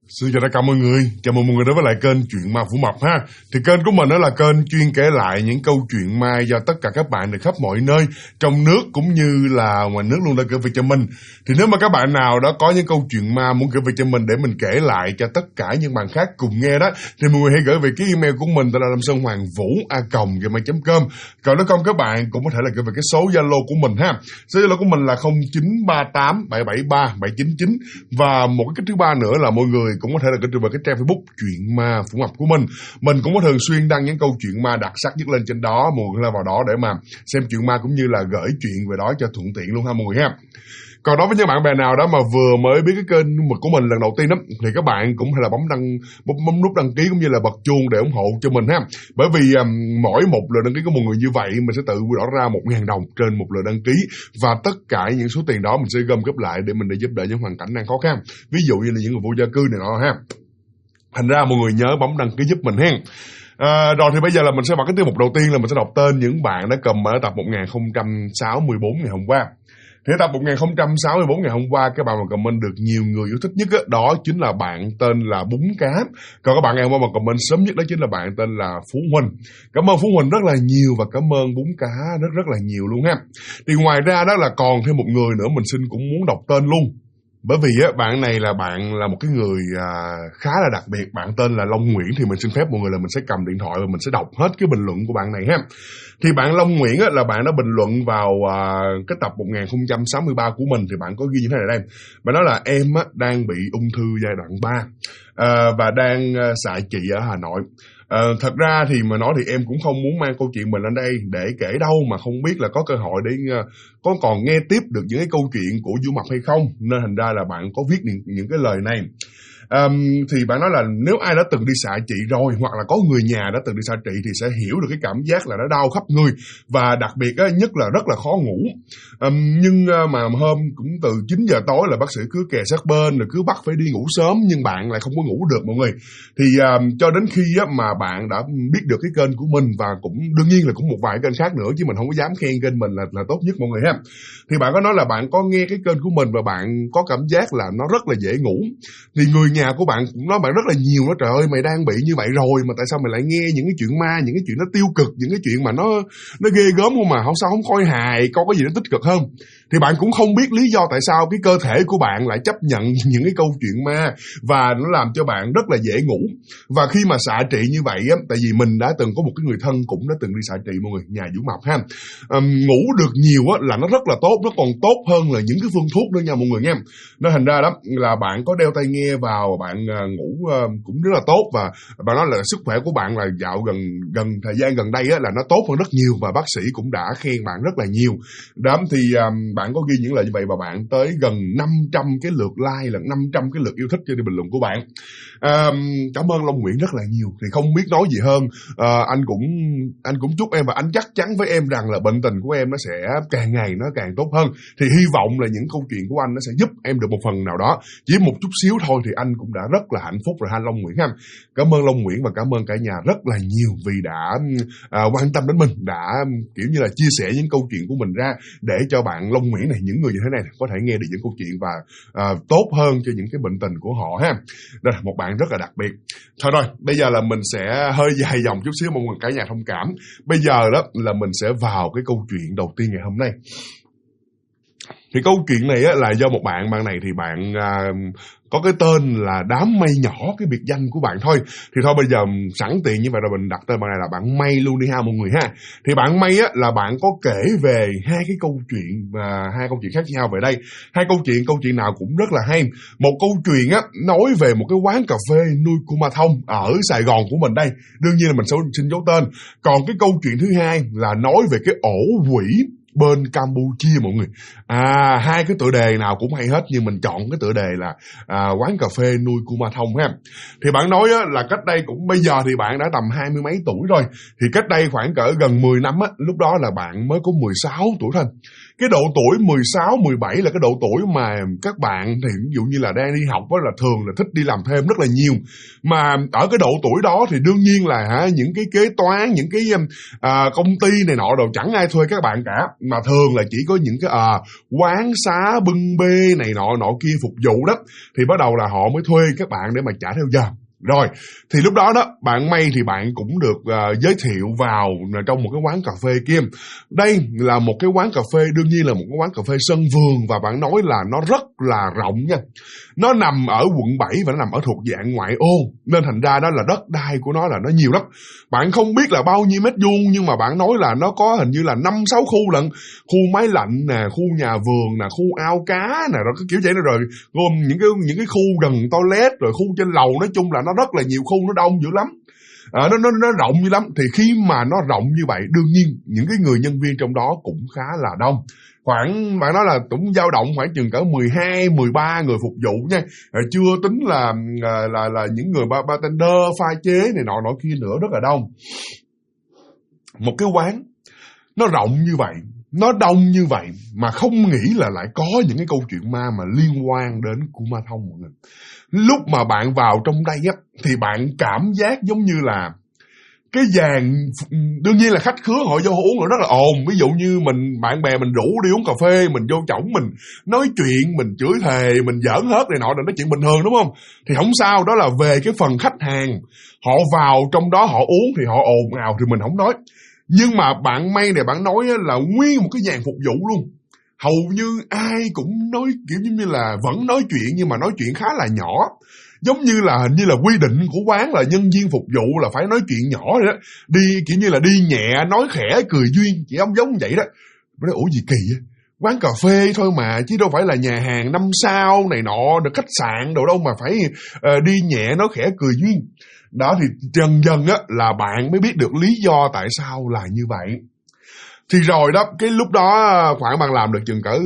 Xin chào tất cả mọi người, chào mừng mọi người đến với lại kênh Chuyện Ma Vũ Mập ha. Thì kênh của mình đó là kênh chuyên kể lại những câu chuyện ma do tất cả các bạn từ khắp mọi nơi, trong nước cũng như là ngoài nước luôn đã gửi về cho mình. Thì nếu mà các bạn nào đó có những câu chuyện ma muốn gửi về cho mình để mình kể lại cho tất cả những bạn khác cùng nghe đó, thì mọi người hãy gửi về cái email của mình là lamsonhoangvu@gmail.com. Còn nếu không các bạn cũng có thể là gửi về cái số Zalo của mình ha. Số Zalo của mình là 0938 773 799. Và một cái thứ ba nữa là mọi người cũng có thể là gửi về cái trang Facebook Chuyện Ma Vũ Mập của mình. Mình cũng có thường xuyên đăng những câu chuyện ma đặc sắc nhất lên trên đó, mọi người lên vào đó để mà xem chuyện ma cũng như là gửi chuyện về đó cho thuận tiện luôn ha mọi người ha. Còn đối với những bạn bè nào đó mà vừa mới biết cái kênh của mình lần đầu tiên đó, thì các bạn cũng hay là bấm nút đăng ký cũng như là bật chuông để ủng hộ cho mình ha. Bởi vì mỗi một lượt đăng ký của mọi người như vậy mình sẽ tự bỏ ra 1.000 đồng trên một lượt đăng ký, và tất cả những số tiền đó mình sẽ gom góp lại để mình để giúp đỡ những hoàn cảnh đang khó khăn, ví dụ như là những người vô gia cư này nọ ha. Thành ra mọi người nhớ bấm đăng ký giúp mình ha. Rồi thì bây giờ là mình sẽ bật cái tiêu mục đầu tiên là mình sẽ đọc tên những bạn đã comment ở tập 1064 ngày hôm qua. Thì tập 1064 ngày hôm qua, các bạn mà comment được nhiều người yêu thích nhất đó chính là bạn tên là Bún Cá. Còn các bạn ngày hôm qua mà comment sớm nhất đó chính là bạn tên là Phú Huỳnh. Cảm ơn Phú Huỳnh rất là nhiều và cảm ơn Bún Cá rất là nhiều luôn ha. Thì ngoài ra đó là còn thêm một người nữa mình xin cũng muốn đọc tên luôn. Bởi vì bạn này là bạn là một cái người khá là đặc biệt. Bạn tên là Long Nguyễn. Thì mình xin phép mọi người là mình sẽ cầm điện thoại và mình sẽ đọc hết cái bình luận của bạn này ha. Thì bạn Long Nguyễn là bạn đã bình luận vào cái tập 1063 của mình. Thì bạn có ghi như thế này đây. Bạn nói là em đang bị ung thư giai đoạn 3 và đang xạ trị ở Hà Nội. Thật ra thì mà nói thì em cũng không muốn mang câu chuyện mình lên đây để kể đâu, mà không biết là có cơ hội để có còn nghe tiếp được những cái câu chuyện của Vũ Mập hay không, nên thành ra là bạn có viết những cái lời này. Thì bạn nói là nếu ai đã từng đi xạ trị rồi, hoặc là có người nhà đã từng đi xạ trị thì sẽ hiểu được cái cảm giác là nó đau khắp người, và đặc biệt nhất là rất là khó ngủ. Nhưng mà hôm cũng từ 9 giờ tối là bác sĩ cứ kè sát bên rồi cứ bắt phải đi ngủ sớm, nhưng bạn lại không có ngủ được mọi người. Thì cho đến khi mà bạn đã biết được cái kênh của mình, và cũng đương nhiên là cũng một vài kênh khác nữa, chứ mình không có dám khen kênh mình là tốt nhất mọi người ha. Thì bạn có nói là bạn có nghe cái kênh của mình và bạn có cảm giác là nó rất là dễ ngủ. Thì người nhà của bạn cũng nói bạn rất là nhiều đó, trời ơi mày đang bị như vậy rồi mà tại sao mày lại nghe những cái chuyện ma, những cái chuyện nó tiêu cực, những cái chuyện mà nó ghê gớm không, mà sao không coi hài, có cái gì nó tích cực hơn. Thì bạn cũng không biết lý do tại sao cái cơ thể của bạn lại chấp nhận những cái câu chuyện ma, và nó làm cho bạn rất là dễ ngủ. Và khi mà xạ trị như vậy á, tại vì mình đã từng có một cái người thân cũng đã từng đi xạ trị mọi người, nhà Vũ Mập ha. Ngủ được nhiều á là nó rất là tốt, nó còn tốt hơn là những cái phương thuốc nữa nha mọi người nha. Nên thành ra đó là bạn có đeo tai nghe vào, bạn ngủ cũng rất là tốt, và bạn nói là sức khỏe của bạn là dạo gần thời gian gần đây á là nó tốt hơn rất nhiều, và bác sĩ cũng đã khen bạn rất là nhiều. Đó thì bạn có ghi những lời như vậy, và bạn tới gần 500 cái lượt like, là 500 cái lượt yêu thích cho bình luận của bạn. Cảm ơn Long Nguyễn rất là nhiều. Thì không biết nói gì hơn, anh cũng chúc em, và anh chắc chắn với em rằng là bệnh tình của em nó sẽ càng ngày nó càng tốt hơn. Thì hy vọng là những câu chuyện của anh nó sẽ giúp em được một phần nào đó, chỉ một chút xíu thôi thì anh cũng đã rất là hạnh phúc rồi ha Long Nguyễn ha. Cảm ơn Long Nguyễn và cảm ơn cả nhà rất là nhiều vì đã quan tâm đến mình, đã kiểu như là chia sẻ những câu chuyện của mình ra để cho bạn Long Nguyễn này, những người như thế này có thể nghe được những câu chuyện và tốt hơn cho những cái bệnh tình của họ ha. Đây là một bạn rất là đặc biệt. Thôi rồi, bây giờ là mình sẽ hơi dài dòng chút xíu, mong mọi cả nhà thông cảm. Bây giờ đó là mình sẽ vào cái câu chuyện đầu tiên ngày hôm nay. Thì câu chuyện này á, là do một bạn này thì bạn có cái tên là Đám Mây Nhỏ, cái biệt danh của bạn thôi. Thì thôi bây giờ sẵn tiện như vậy rồi mình đặt tên bạn này là bạn Mây luôn đi ha mọi người ha. Thì bạn Mây á là bạn có kể về hai cái câu chuyện, và hai câu chuyện khác nhau về đây. Hai câu chuyện nào cũng rất là hay. Một câu chuyện á nói về một cái quán cà phê nuôi cua ma thông ở Sài Gòn của mình đây. Đương nhiên là mình sẽ xin giấu tên. Còn cái câu chuyện thứ hai là nói về cái ổ quỷ bên Campuchia mọi người. Hai cái tựa đề nào cũng hay hết, nhưng mình chọn cái tựa đề là quán cà phê nuôi cua ma thông ha. Thì bạn nói á, là cách đây cũng bây giờ thì bạn đã tầm 20 mấy tuổi rồi. Thì cách đây khoảng cỡ gần 10 năm á, lúc đó là bạn mới có 16 tuổi thôi. Cái độ tuổi 16, 17 là cái độ tuổi mà các bạn thì ví dụ như là đang đi học á, là thường là thích đi làm thêm rất là nhiều. Mà ở cái độ tuổi đó thì đương nhiên là những cái kế toán, những cái công ty này nọ đồ chẳng ai thuê các bạn cả. mà thường là chỉ có những cái quán xá bưng bê này nọ kia phục vụ đó, thì bắt đầu là họ mới thuê các bạn để mà trả theo giờ. Rồi, thì lúc đó bạn May thì bạn cũng được giới thiệu vào trong một cái quán cà phê kia. Đây là một cái quán cà phê, đương nhiên là một cái quán cà phê sân vườn, và bạn nói là nó rất là rộng nha. Nó nằm ở quận 7 và nó nằm ở thuộc dạng ngoại ô, nên thành ra đó là đất đai của nó là nó nhiều lắm. Bạn không biết là bao nhiêu mét vuông, nhưng mà bạn nói là nó có hình như là 5-6 khu lận. Khu máy lạnh nè, khu nhà vườn nè, khu ao cá nè, rồi cái kiểu vậy đó, rồi gồm những cái khu gần toilet, rồi khu trên lầu, nói chung là nó rất là nhiều khu, nó đông dữ lắm. Nó rộng như lắm. Thì khi mà nó rộng như vậy, đương nhiên những cái người nhân viên trong đó cũng khá là đông. Khoảng, bạn nói là cũng dao động khoảng chừng cỡ 12-13 người phục vụ nha. Chưa tính là những người bartender, pha chế này nọ kia nữa, rất là đông. Một cái quán nó rộng như vậy, nó đông như vậy, mà không nghĩ là lại có những cái câu chuyện ma mà liên quan đến Kumanthong mọi người. Lúc mà bạn vào trong đây á, thì bạn cảm giác giống như là cái dàn, đương nhiên là khách khứa họ vô uống rồi rất là ồn. Ví dụ như bạn bè mình rủ đi uống cà phê, mình vô chổng, mình nói chuyện, mình chửi thề, mình giỡn hớt này nọ, là nói chuyện bình thường đúng không? Thì không sao, đó là về cái phần khách hàng. Họ vào trong đó họ uống thì họ ồn ào thì mình không nói. Nhưng mà bạn May này, bạn nói là nguyên một cái dàn phục vụ luôn. Hầu như ai cũng nói kiểu như là vẫn nói chuyện, nhưng mà nói chuyện khá là nhỏ. Giống như là hình như là quy định của quán là nhân viên phục vụ là phải nói chuyện nhỏ rồi đó. Đi kiểu như là đi nhẹ, nói khẽ, cười duyên, chỉ giống vậy đó. Nói ủa gì kỳ vậy? Quán cà phê thôi mà, chứ đâu phải là nhà hàng 5 sao này nọ, được khách sạn đâu đâu mà phải đi nhẹ, nói khẽ, cười duyên. Đó, thì dần dần á là bạn mới biết được lý do tại sao là như vậy. Thì rồi đó, cái lúc đó khoảng bạn làm được chừng cỡ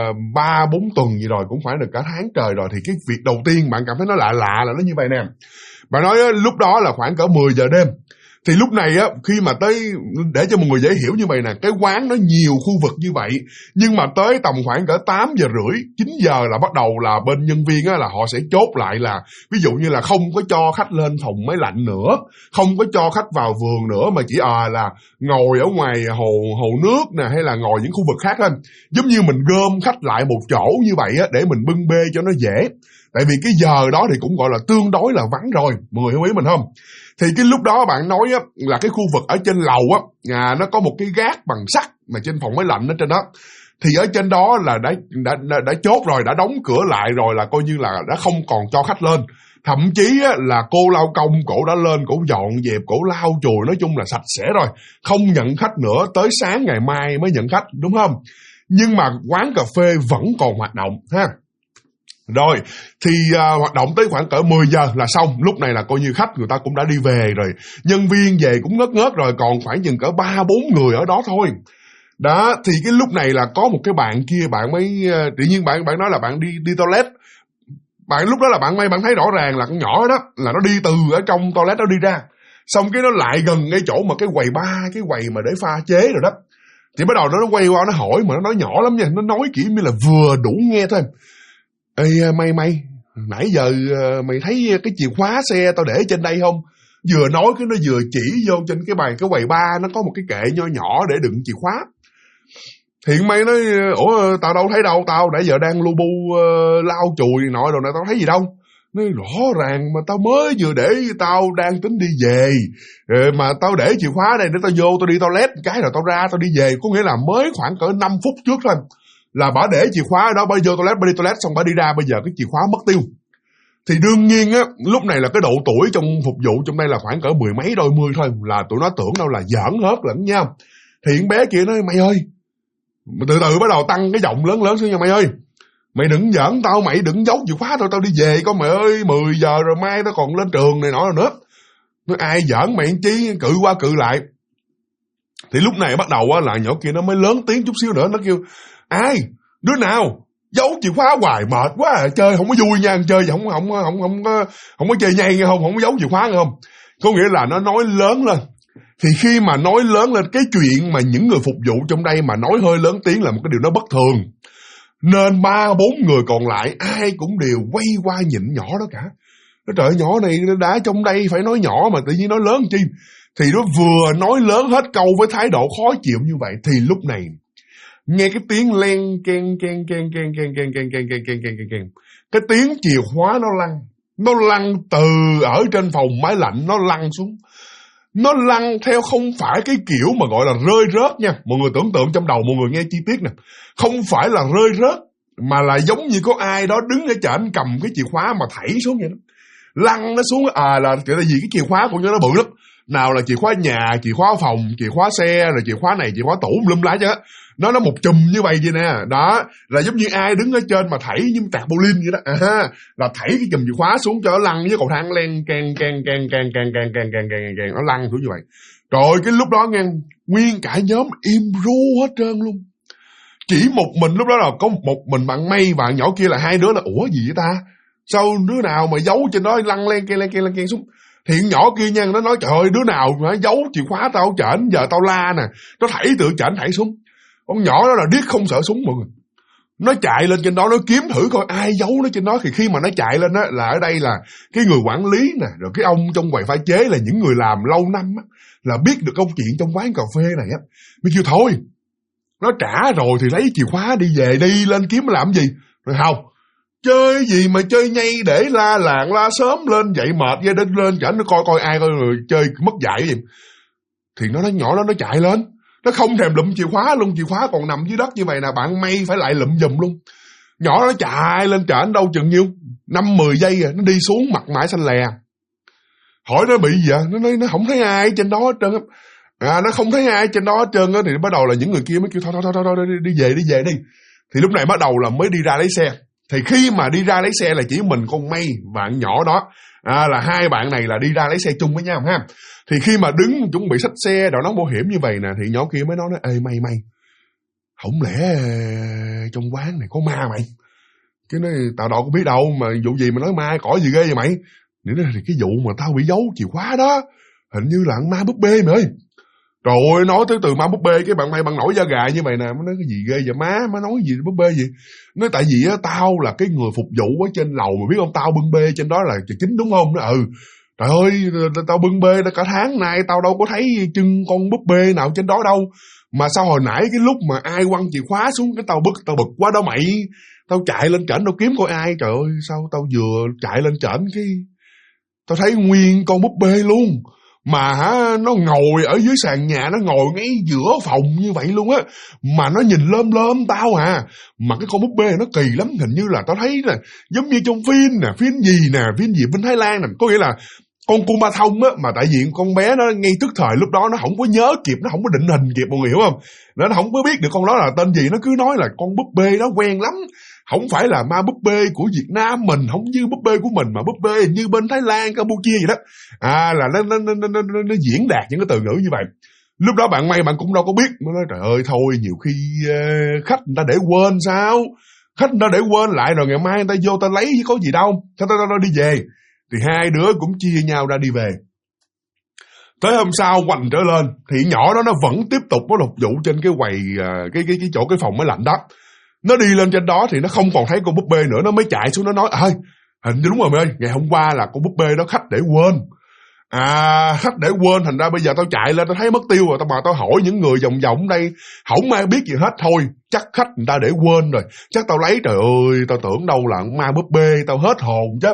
3-4 tuần gì rồi, cũng phải được cả tháng trời rồi. Thì cái việc đầu tiên bạn cảm thấy nó lạ là nó như vậy nè. Bạn nói lúc đó là khoảng cỡ 10 giờ đêm. Thì lúc này á, khi mà tới, để cho mọi người dễ hiểu như vậy nè, cái quán nó nhiều khu vực như vậy, nhưng mà tới tầm khoảng cỡ 8 giờ rưỡi, 9 giờ là bắt đầu là bên nhân viên á, là họ sẽ chốt lại là ví dụ như là không có cho khách lên phòng máy lạnh nữa, không có cho khách vào vườn nữa, mà chỉ là ngồi ở ngoài hồ nước nè, hay là ngồi những khu vực khác thôi. Giống như mình gom khách lại một chỗ như vậy á, để mình bưng bê cho nó dễ. Tại vì cái giờ đó thì cũng gọi là tương đối là vắng rồi, mọi người hiểu ý mình không? Thì cái lúc đó bạn nói á, là cái khu vực ở trên lầu á, nó có một cái gác bằng sắt mà trên phòng máy lạnh ở trên đó. Thì ở trên đó là đã chốt rồi, đã đóng cửa lại rồi, là coi như là đã không còn cho khách lên. Thậm chí á, là cô lao công cổ đã lên, cổ dọn dẹp, cổ lau chùi, nói chung là sạch sẽ rồi, không nhận khách nữa, tới sáng ngày mai mới nhận khách, đúng không? Nhưng mà quán cà phê vẫn còn hoạt động ha. Rồi, thì hoạt động tới khoảng cỡ 10 giờ là xong. Lúc này là coi như khách người ta cũng đã đi về rồi, nhân viên về cũng ngớt rồi, còn khoảng chừng cỡ 3-4 người ở đó thôi. Đó, thì cái lúc này là có một cái bạn kia, bạn mới tự nhiên bạn nói là bạn đi toilet. Bạn lúc đó là bạn May, bạn thấy rõ ràng là con nhỏ đó là nó đi từ ở trong toilet nó đi ra, xong cái nó lại gần ngay chỗ mà cái quầy bar, cái quầy mà để pha chế rồi đó. Thì bắt đầu nó quay qua nó hỏi, mà nó nói nhỏ lắm nha, nó nói kiểu như là vừa đủ nghe thôi. Ê May, nãy giờ mày thấy cái chìa khóa xe tao để trên đây không? Vừa nói cái nó vừa chỉ vô trên cái quầy bar, nó có một cái kệ nho nhỏ để đựng chìa khóa. Thiện May nói, ủa tao đâu thấy đâu, tao nãy giờ đang lu bu lau chùi nọ rồi này, tao thấy gì đâu. Nói rõ ràng mà tao mới vừa để, tao đang tính đi về, mà tao để chìa khóa đây để tao vô, tao đi toilet cái rồi tao ra, tao đi về. Có nghĩa là mới khoảng cỡ 5 phút trước thôi là bà để chìa khóa ở đó, bà vô toilet, bà đi toilet xong bà đi ra, bây giờ cái chìa khóa mất tiêu. Thì đương nhiên á, lúc này là cái độ tuổi trong phục vụ trong đây là khoảng cỡ 10 mấy đôi mươi thôi, là tụi nó tưởng đâu là giỡn hết lẫn nha. Thì con bé kia nói, mày ơi, từ từ bắt đầu tăng cái giọng lớn xuống nha, mày ơi, mày đừng giỡn tao, mày đừng giấu chìa khóa tao đi về con mày ơi, 10 giờ rồi mai tao còn lên trường này nọ rồi nữa. Nói ai giỡn mày chi, cự qua cự lại. Thì lúc này bắt đầu á, là nhỏ kia nó mới lớn tiếng chút xíu nữa, nó kêu, ai, đứa nào giấu chìa khóa hoài mệt quá à, chơi không có vui nha, chơi không có chơi nhây nghe không có giấu chìa khóa nghe không. Có nghĩa là nó nói lớn lên. Thì khi mà nói lớn lên, cái chuyện mà những người phục vụ trong đây mà nói hơi lớn tiếng là một cái điều nó bất thường. Nên 3-4 người còn lại ai cũng đều quay qua nhìn nhỏ đó cả. Nó trời, nhỏ này đã trong đây phải nói nhỏ mà tự nhiên nói lớn chi. Thì nó vừa nói lớn hết câu với thái độ khó chịu như vậy, thì lúc này nghe cái tiếng len keng keng keng keng keng keng keng keng keng keng keng keng, cái tiếng chìa khóa nó lăn từ ở trên phòng máy lạnh, nó lăn xuống. Nó lăn theo không phải cái kiểu mà gọi là rơi rớt nha. Mọi người tưởng tượng trong đầu mọi người nghe chi tiết nè. Không phải là rơi rớt, mà là giống như có ai đó đứng ở trển cầm cái chìa khóa mà thảy xuống vậy đó. Lăn nó xuống, là vì cái chìa khóa của nó bự lắm. Nào là chìa khóa nhà, chìa khóa phòng, chìa khóa xe, rồi chìa khóa này, chìa khóa tủ lum lá chứ. Nó một chùm như vậy nè. Đó, là giống như ai đứng ở trên mà thảy như trampoline vậy đó. Là thảy cái chùm chìa khóa xuống cho nó lăn với cầu thang len keng keng keng keng keng keng keng keng keng keng, nó lăn xuống như vậy. Rồi cái lúc đó nghe nguyên cả nhóm im ru hết trơn luôn. Chỉ một mình lúc đó là có một mình bạn May và nhỏ kia là hai đứa là ủa gì vậy ta? Sao đứa nào mà giấu trên đó lăn len keng xuống? Thì nhỏ kia nha, nó nói trời ơi đứa nào mà giấu chìa khóa tao trển, giờ tao la nè. Nó thảy từ trển thảy xuống. Con nhỏ đó là điếc không sợ súng mọi người. Nó chạy lên trên đó, nó kiếm thử coi ai giấu nó trên đó. Thì khi mà nó chạy lên đó là ở đây là cái người quản lý nè, rồi cái ông trong quầy pha chế là những người làm lâu năm á, là biết được câu chuyện trong quán cà phê này á. Mới kêu thôi, nó trả rồi thì lấy chìa khóa đi về đi, lên kiếm làm gì. Rồi không, chơi gì mà chơi nhây để la làng la sớm lên dậy mệt gia đình lên chảnh nó coi ai coi người chơi mất dạy gì. Thì nó nhỏ đó nó chạy lên, nó không thèm lụm chìa khóa luôn, chìa khóa còn nằm dưới đất như vậy nè, bạn May phải lại lụm giùm luôn. Nhỏ nó chạy lên trển đâu chừng nhiêu 5-10 giây rồi, nó đi xuống mặt mày xanh lè. Hỏi nó bị gì vậy? Nó nói nó không thấy ai trên đó hết trơn á. Nó không thấy ai trên đó hết trơn á. Thì bắt đầu là những người kia mới kêu thôi đi về đi. Thì lúc này bắt đầu là mới đi ra lấy xe. Thì khi mà đi ra lấy xe là chỉ mình con May và bạn nhỏ đó, là hai bạn này là đi ra lấy xe chung với nhau ha. Thì khi mà đứng chuẩn bị xách xe đòi nón bảo hiểm như vậy nè, thì nhỏ kia mới nói ê May, không lẽ trong quán này có ma mày? Cái nói tao đâu có biết đâu, mà vụ gì mà nói ma cỏ gì ghê vậy mày? Thì cái vụ mà tao bị giấu chìa khóa đó, hình như là ma búp bê mày ơi. Trời ơi, nói tới từ ma búp bê, cái bạn May bạn nổi da gà như vậy nè. Mới nói cái gì ghê vậy má nói gì búp bê gì? Nói tại vì á, tao là cái người phục vụ ở trên lầu, mà biết không, tao bưng bê trên đó là chính đúng không? Nó trời ơi, tao bưng bê đã cả tháng nay, tao đâu có thấy chân con búp bê nào trên đó đâu. Mà sao hồi nãy cái lúc mà ai quăng chìa khóa xuống cái tao bực quá đó mày. Tao chạy lên trển tao kiếm coi ai, trời ơi, sao tao vừa chạy lên trển cái tao thấy nguyên con búp bê luôn. Mà nó ngồi ở dưới sàn nhà, nó ngồi ngay giữa phòng như vậy luôn á. Mà nó nhìn lơm tao Mà cái con búp bê nó kỳ lắm. Hình như là tao thấy là giống như trong phim nè, phim gì bên Thái Lan nè. Có nghĩa là con Kuma Thông á, mà tại vì con bé nó ngay tức thời lúc đó nó không có nhớ kịp, nó không có định hình kịp, mọi người hiểu không? Nó không có biết được con đó là tên gì, nó cứ nói là con búp bê đó quen lắm. Không phải là ma búp bê của Việt Nam mình, không như búp bê của mình, mà búp bê như bên Thái Lan, Campuchia vậy đó. Là nó diễn đạt những cái từ ngữ như vậy. Lúc đó bạn May bạn cũng đâu có biết. Nó nói trời ơi thôi, nhiều khi khách người ta để quên sao? Khách người ta để quên lại rồi ngày mai người ta vô ta lấy chứ có gì đâu. Tao đi về. Thì hai đứa cũng chia nhau ra đi về. Tới hôm sau hoành trở lên thì nhỏ đó nó vẫn tiếp tục có phục vụ trên cái quầy cái chỗ cái phòng máy lạnh đó. Nó đi lên trên đó thì nó không còn thấy con búp bê nữa, nó mới chạy xuống nó nói hình như đúng rồi mày ơi, ngày hôm qua là con búp bê đó khách để quên. Khách để quên, thành ra bây giờ tao chạy lên tao thấy mất tiêu rồi, tao hỏi những người vòng đây không ai biết gì hết. Thôi chắc khách người ta để quên rồi, chắc tao lấy. Trời ơi, tao tưởng đâu là ma búp bê, tao hết hồn chứ.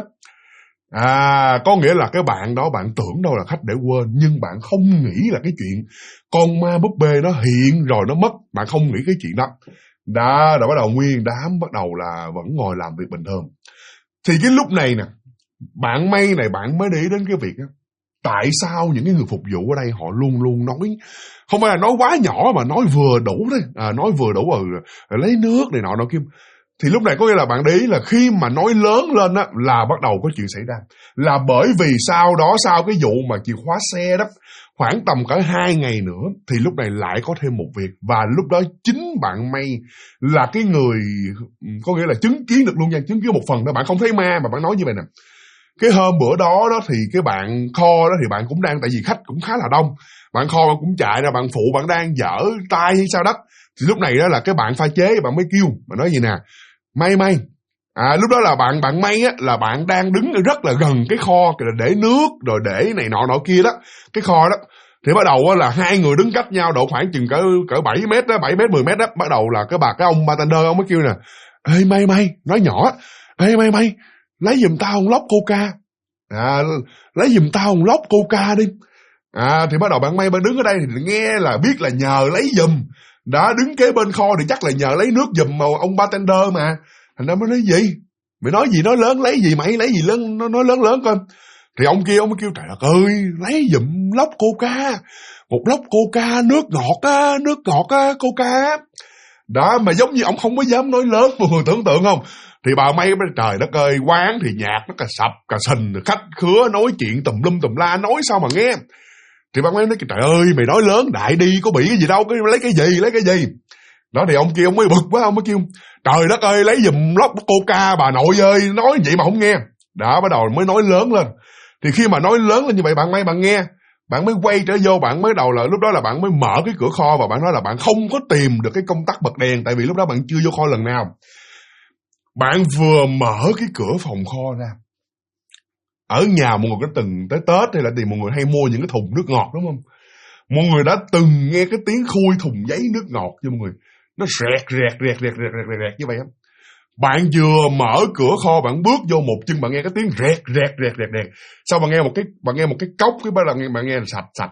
Có nghĩa là cái bạn đó bạn tưởng đâu là khách để quên, nhưng bạn không nghĩ là cái chuyện con ma búp bê nó hiện rồi nó mất. Bạn không nghĩ cái chuyện đó. Đó, rồi bắt đầu nguyên đám bắt đầu là vẫn ngồi làm việc bình thường. Thì cái lúc này nè, bạn May này bạn mới để ý đến cái việc đó. Tại sao những cái người phục vụ ở đây họ luôn luôn nói, không phải là nói quá nhỏ mà nói vừa đủ thôi, nói vừa đủ rồi lấy nước này nọ kia. Thì lúc này có nghĩa là bạn để ý là khi mà nói lớn lên á là bắt đầu có chuyện xảy ra. Là bởi vì sau đó, sau cái vụ mà chìa khóa xe đó, khoảng tầm cỡ 2 ngày nữa thì lúc này lại có thêm một việc. Và lúc đó chính bạn May là cái người có nghĩa là chứng kiến được luôn nha, chứng kiến một phần đó. Bạn không thấy ma mà bạn nói như vậy nè. Cái hôm bữa đó thì cái bạn kho đó thì bạn cũng đang, tại vì khách cũng khá là đông, bạn kho bạn cũng chạy ra, bạn phụ bạn đang dở tay hay sao đó. Thì lúc này đó là cái bạn pha chế bạn mới kêu, bạn nói gì nè, May lúc đó là bạn May á, là bạn đang đứng rất là gần cái kho để nước rồi để này nọ kia đó, cái kho đó. Thì bắt đầu á là hai người đứng cách nhau độ khoảng chừng cỡ 7 mét đó, 7 mét 10 mét đó. Bắt đầu là cái ông bartender ông mới kêu nè: ê mày, nói nhỏ: ê mày, lấy giùm tao một lốc coca. Lấy giùm tao một lốc coca đi. Thì bắt đầu bạn May đứng ở đây thì nghe là biết là nhờ lấy giùm. Đã đứng kế bên kho thì chắc là nhờ lấy nước giùm mà ông bartender mà. Thành ra mới nói gì? Mày nói gì nói lớn, lấy gì mày, lấy gì lớn, nói lớn coi. Thì ông kia ông mới kêu: trời ơi, lấy giùm lốc coca. Một lốc coca, nước ngọt á, coca. Đó, mà giống như ông không có dám nói lớn, mọi người tưởng tượng không? Thì bà May trời đất ơi, quán thì nhạc nó cà sập, cà sình, khách khứa nói chuyện tùm lum tùm la, nói sao mà nghe. Thì bà May nói: trời ơi, mày nói lớn đại đi, có bị cái gì đâu, lấy cái gì. Đó thì ông kia ông mới bực quá, ông mới kêu: trời đất ơi, lấy giùm lốc coca bà nội ơi, nói vậy mà không nghe. Đó, bắt đầu mới nói lớn lên. Thì khi mà nói lớn lên như vậy, bạn May bạn nghe, bạn mới quay trở vô, bạn mới đầu là lúc đó là bạn mới mở cái cửa kho và bạn nói là bạn không có tìm được cái công tắc bật đèn, tại vì lúc đó bạn chưa vô kho lần nào. Bạn vừa mở cái cửa phòng kho ra. Ở nhà mọi người có từng tới Tết hay là thì mọi người hay mua những cái thùng nước ngọt đúng không? Mọi người đã từng nghe cái tiếng khui thùng giấy nước ngọt cho mọi người. Nó rẹt như vậy á. Bạn vừa mở cửa kho, bạn bước vô một chân bạn nghe cái tiếng rẹt. Sau bạn nghe một cái cốc, cái bạn nghe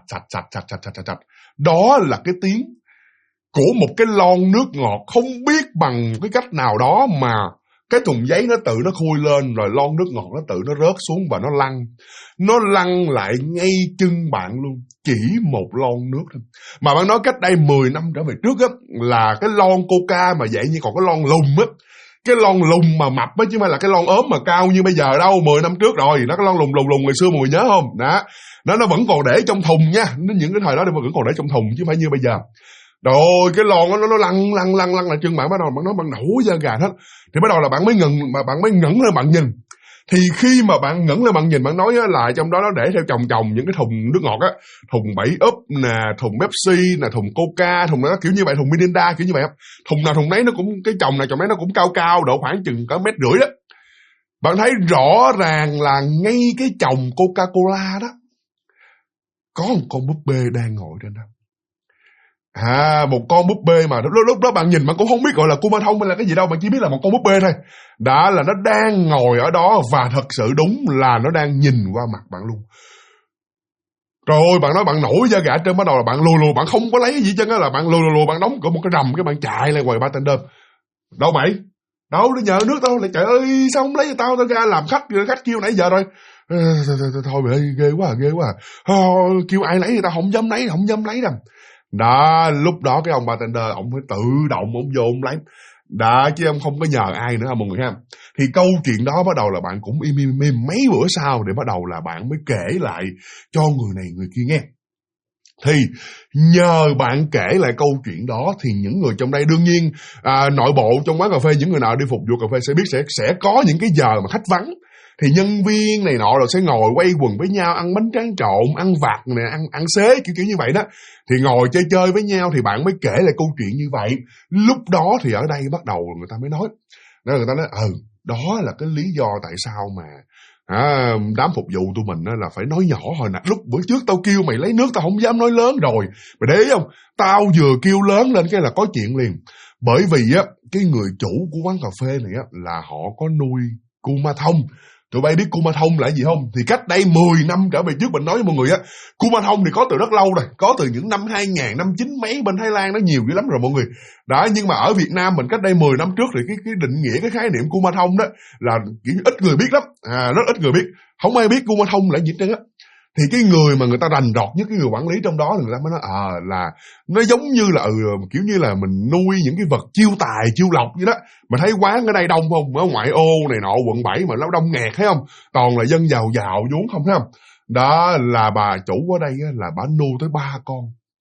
sạch. Đó là cái tiếng của một cái lon nước ngọt, không biết bằng cái cách nào đó mà cái thùng giấy nó tự nó khui lên, rồi lon nước ngọt nó tự nó rớt xuống và nó lăn lại ngay chân bạn luôn, chỉ một lon nước thôi. Mà bạn nói cách đây 10 năm trở về trước á, là cái lon coca mà vậy như còn cái lon lùng á, cái lon lùng mà mập á, chứ không phải là cái lon ốm mà cao như bây giờ đâu. 10 năm trước rồi, nó cái lon lùng ngày xưa mọi người nhớ không? Đó, nó vẫn còn để trong thùng nha, những cái thời đó vẫn còn để trong thùng chứ không phải như bây giờ. Rồi cái lon nó lăn lại chân bạn, bắt đầu bạn nói bạn nổ da gà hết. Thì bắt đầu là bạn mới ngẩng lên bạn nhìn. Thì khi mà bạn ngẩng lên bạn nhìn, bạn nói là trong đó nó để theo chồng những cái thùng nước ngọt á, thùng 7 Up nè, thùng Pepsi nè, thùng Coca, thùng đó kiểu như vậy, thùng Mirinda kiểu như vậy. Thùng nào thùng nấy nó cũng, cái chồng này nó cũng cao độ khoảng chừng cỡ 1,5 mét đó. Bạn thấy rõ ràng là ngay cái chồng Coca-Cola đó có một con búp bê đang ngồi trên đó. Một con búp bê mà lúc đó bạn nhìn bạn cũng không biết gọi là Kumanthong hay là cái gì đâu, bạn chỉ biết là một con búp bê thôi. Đã là nó đang ngồi ở đó và thật sự đúng là nó đang nhìn qua mặt bạn luôn. Rồi bạn nói bạn nổi da gà trên, bắt đầu là bạn lùa bạn không có lấy gì chân á, là bạn lùa bạn đóng cửa một cái rầm, cái bạn chạy lên quầy bartender. Đâu mày? Đâu, nó nhờ nước tao. Lại trời ơi, sao không lấy cho tao ra làm khách kêu nãy giờ rồi. Thôi mày ơi, ghê quá. Kêu ai lấy thì tao không dám lấy đâu. Đó, lúc đó cái ông bartender ông phải tự động ông vô ông lấy. Đó, chứ ông không có nhờ ai nữa mọi người ha. Thì câu chuyện đó bắt đầu là bạn cũng im mấy bữa sau để bắt đầu là bạn mới kể lại cho người này người kia nghe. Thì nhờ bạn kể lại câu chuyện đó thì những người trong đây đương nhiên nội bộ trong quán cà phê, những người nào đi phục vụ cà phê sẽ biết sẽ có những cái giờ mà khách vắng. Thì nhân viên này nọ rồi sẽ ngồi quay quần với nhau, ăn bánh tráng trộn, ăn vặt nè, ăn xế kiểu như vậy đó. Thì ngồi chơi với nhau thì bạn mới kể lại câu chuyện như vậy. Lúc đó thì ở đây bắt đầu người ta mới nói. Đó, người ta nói đó là cái lý do tại sao mà đám phục vụ tụi mình là phải nói nhỏ. Hồi nãy lúc bữa trước tao kêu mày lấy nước tao không dám nói lớn rồi. Mày để ý không? Tao vừa kêu lớn lên cái là có chuyện liền. Bởi vì á cái người chủ của quán cà phê này á là họ có nuôi Kumanthong. Tụi bay biết Kumanthong là gì không? Thì cách đây 10 năm trở về trước mình nói với mọi người á, Kumanthong thì có từ rất lâu rồi, có từ những năm 2000, năm 9 mấy, bên Thái Lan nó nhiều dữ lắm rồi mọi người. Đó, nhưng mà ở Việt Nam mình cách đây 10 năm trước thì cái định nghĩa, cái khái niệm Kumanthong đó là kiểu ít người biết lắm, rất ít người biết, không ai biết Kumanthong là gì hết á. Thì cái người mà người ta rành rọt nhất, cái người quản lý trong đó thì người ta mới nói là nó giống như là kiểu như là mình nuôi những cái vật chiêu tài chiêu lộc vậy đó. Mà thấy quán ở đây đông không? Ở ngoại ô này nọ quận 7 mà nó đông nghẹt thấy không? Toàn là dân giàu vốn không thấy không? Đó là bà chủ ở đây là bà nuôi tới 3 con.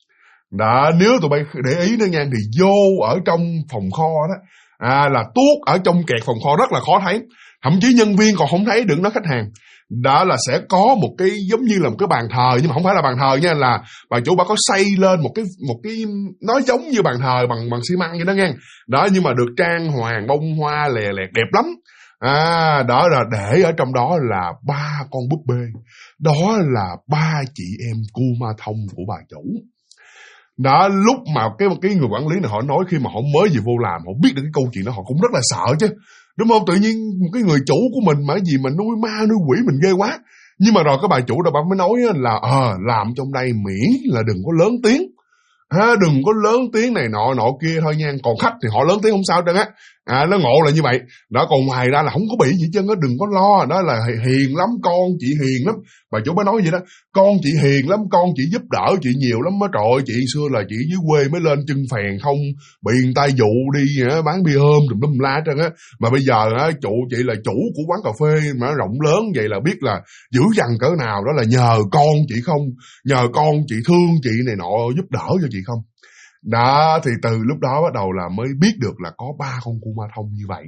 Đó, nếu tụi bay để ý nữa nha, thì vô ở trong phòng kho đó là tuốt ở trong kẹt phòng kho rất là khó thấy. Thậm chí nhân viên còn không thấy, đừng nói khách hàng. Đó là sẽ có một cái giống như là một cái bàn thờ, nhưng mà không phải là bàn thờ nha, là bà chủ bà có xây lên một cái nói giống như bàn thờ bằng xi măng vậy đó nghe. Đó, nhưng mà được trang hoàng bông hoa lè lẹt đẹp lắm. Đó là để ở trong đó là 3 con búp bê. Đó là 3 chị em Kumanthong của bà chủ. Đó, lúc mà cái người quản lý này họ nói khi mà họ mới về vô làm, họ biết được cái câu chuyện đó họ cũng rất là sợ chứ. Đúng không? Tự nhiên một cái người chủ của mình mà gì mà nuôi ma nuôi quỷ mình ghê quá. Nhưng mà rồi cái bà chủ đó bà mới nói là làm trong đây miễn là đừng có lớn tiếng. Đừng có lớn tiếng này nọ kia thôi nha. Còn khách thì họ lớn tiếng không sao trơn á. Nó ngộ là như vậy. Đó, còn ngoài ra là không có bị gì chân á, đừng có lo. Đó là hiền lắm, con chị hiền lắm. Bà chủ mới nói vậy đó. Con chị hiền lắm, con chị giúp đỡ chị nhiều lắm á. Trời ơi, chị xưa là chị dưới quê mới lên chân phèn không, bị người ta dụ đi bán bia ôm tùm lum la trơn á. Mà bây giờ chị là chủ của quán cà phê mà rộng lớn vậy là biết là dữ dằn cỡ nào. Đó là nhờ con chị không, nhờ con chị thương chị này nọ giúp đỡ cho chị không. Đó, thì từ lúc đó bắt đầu là mới biết được là có 3 con Kumanthong như vậy.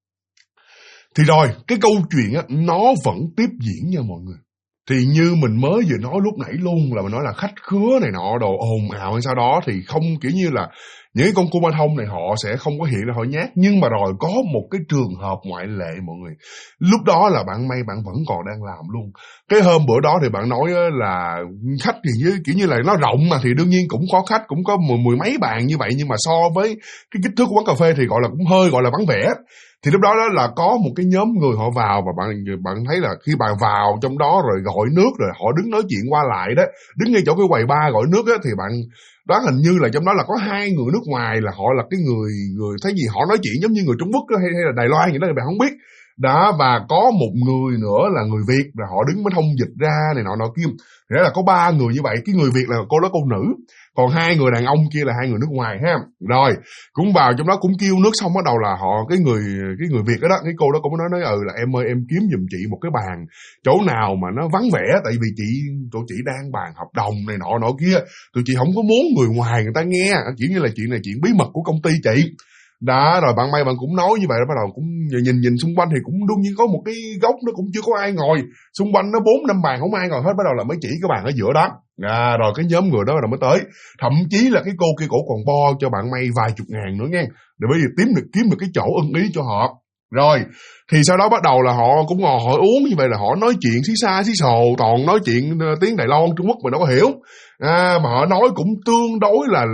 Thì rồi, cái câu chuyện á, nó vẫn tiếp diễn nha mọi người. Thì như mình mới vừa nói lúc nãy luôn là mình nói là khách khứa này nọ đồ ồn ào hay sao đó thì không, kiểu như là những con Kumanthong này họ sẽ không có hiện ra họ nhát. Nhưng mà rồi có một cái trường hợp ngoại lệ mọi người. Lúc đó là bạn May bạn vẫn còn đang làm luôn. Cái hôm bữa đó thì bạn nói là khách thì kiểu như là nó rộng mà, thì đương nhiên cũng có khách, cũng có mười mấy bàn như vậy. Nhưng mà so với cái kích thước của quán cà phê thì gọi là cũng hơi gọi là vắng vẻ. Thì lúc đó là có một cái nhóm người họ vào, và bạn thấy là khi bạn vào trong đó rồi gọi nước rồi họ đứng nói chuyện qua lại đó, đứng ngay chỗ cái quầy bar gọi nước á, thì bạn đoán hình như là trong đó là có 2 người nước ngoài, là họ là cái người thấy gì họ nói chuyện giống như người Trung Quốc hay là Đài Loan gì đó thì bạn không biết. Đó, và có một người nữa là người Việt, là họ đứng mới thông dịch ra này nọ kia. Thế là có 3 người như vậy. Cái người Việt là cô đó cô nữ, còn 2 người đàn ông kia là 2 người nước ngoài ha. Rồi cũng vào trong đó cũng kêu nước, xong bắt đầu là họ cái người Việt đó, cái cô đó cũng nói là em ơi, em kiếm giùm chị một cái bàn chỗ nào mà nó vắng vẻ, tại vì tụi chị đang bàn hợp đồng này nọ kia, tụi chị không có muốn người ngoài người ta nghe, kiểu như là chuyện này chuyện bí mật của công ty chị. Đó, rồi bạn May bạn cũng nói như vậy, rồi bắt đầu cũng nhìn xung quanh thì cũng đương nhiên có một cái góc nó cũng chưa có ai ngồi, xung quanh nó 4-5 bàn không ai ngồi hết, bắt đầu là mới chỉ cái bàn ở giữa đó. Rồi cái nhóm người đó rồi mới tới, thậm chí là cái cô kia cổ còn bo cho bạn May vài chục ngàn nữa nha, để bởi vì kiếm được cái chỗ ưng ý cho họ. Rồi thì sau đó bắt đầu là họ cũng ngồi hỏi uống như vậy, là họ nói chuyện xí xa xí xồ, toàn nói chuyện tiếng Đài Loan Trung Quốc mình đâu có hiểu. Mà họ nói cũng tương đối là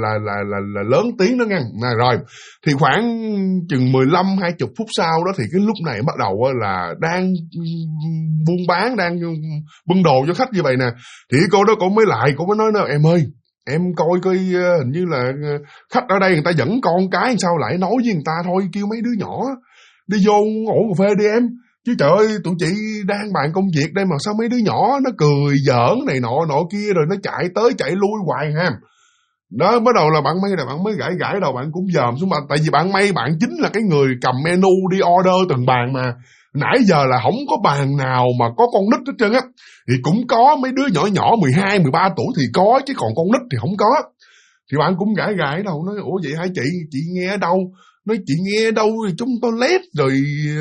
lớn tiếng đó nha. Rồi thì khoảng chừng 15-20 phút sau đó, thì cái lúc này bắt đầu là đang buôn bán, đang bưng đồ cho khách như vậy nè, thì cô đó cô mới nói em ơi, em coi hình như là khách ở đây người ta dẫn con cái sao lại nói với người ta thôi, kêu mấy đứa nhỏ đi vô ổ cà phê đi em, chứ trời ơi tụi chị đang bàn công việc đây mà sao mấy đứa nhỏ nó cười giỡn này nọ kia, rồi nó chạy tới chạy lui hoài ha. Đó, bắt đầu là bạn mới gãi đầu, bạn cũng dòm xuống bàn, tại vì bạn May bạn chính là cái người cầm menu đi order từng bàn mà. Nãy giờ là không có bàn nào mà có con nít hết trơn á. Thì cũng có mấy đứa nhỏ 12-13 tuổi thì có, chứ còn con nít thì không có. Thì bạn cũng gãi đầu nói ủa vậy hả chị nghe ở đâu? Nói chị nghe ở đâu thì chúng toilet rồi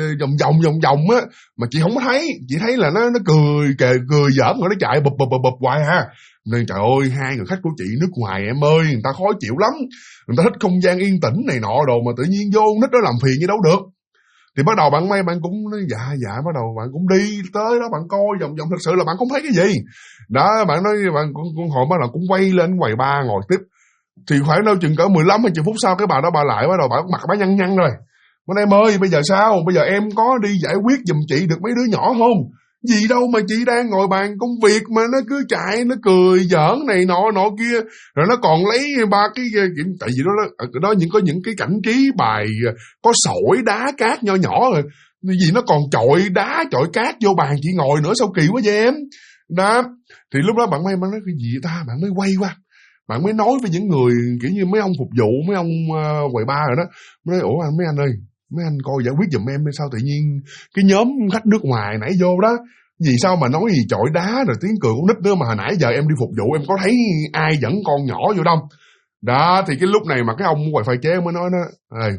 vòng á, mà chị không có thấy, chị thấy là nó cười giỡn rồi nó chạy bụp hoài ha. Nên trời ơi, 2 người khách của chị nước ngoài em ơi, người ta khó chịu lắm, người ta thích không gian yên tĩnh này nọ đồ, mà tự nhiên vô nít đó làm phiền như đâu được. Thì bắt đầu bạn May bạn cũng nói dạ, bắt đầu bạn cũng đi tới đó bạn coi vòng thật sự là bạn không thấy cái gì. Đó, bạn nói bạn cũng hồi bắt đầu cũng quay lên quầy bar ngồi tiếp. Thì khoảng đâu chừng cỡ 15-20 phút sau cái bà đó bà lại, bắt đầu bà mặt bà nhăn rồi. Nói em ơi, bây giờ sao? Bây giờ em có đi giải quyết giùm chị được mấy đứa nhỏ không? Gì đâu mà chị đang ngồi bàn công việc mà nó cứ chạy, nó cười giỡn này nọ kia. Rồi nó còn lấy 3 cái, tại vì đó có những cái cảnh trí bài có sỏi đá cát nho nhỏ rồi. Vì nó còn chọi đá chọi cát vô bàn chị ngồi nữa, sao kỳ quá vậy em? Đó, thì lúc đó bạn May bạn nói cái gì ta? Bạn mới quay qua, bạn mới nói với những người kiểu như mấy ông phục vụ, mấy ông quầy bar rồi đó, mới nói ủa mấy anh ơi, mấy anh coi giải quyết giùm em đi, sao tự nhiên cái nhóm khách nước ngoài nãy vô đó, vì sao mà nói gì chọi đá rồi tiếng cười con nít nữa, mà hồi nãy giờ em đi phục vụ em có thấy ai dẫn con nhỏ vô đâu. Đó, thì cái lúc này mà cái ông quầy pha chế mới nói đó, ê,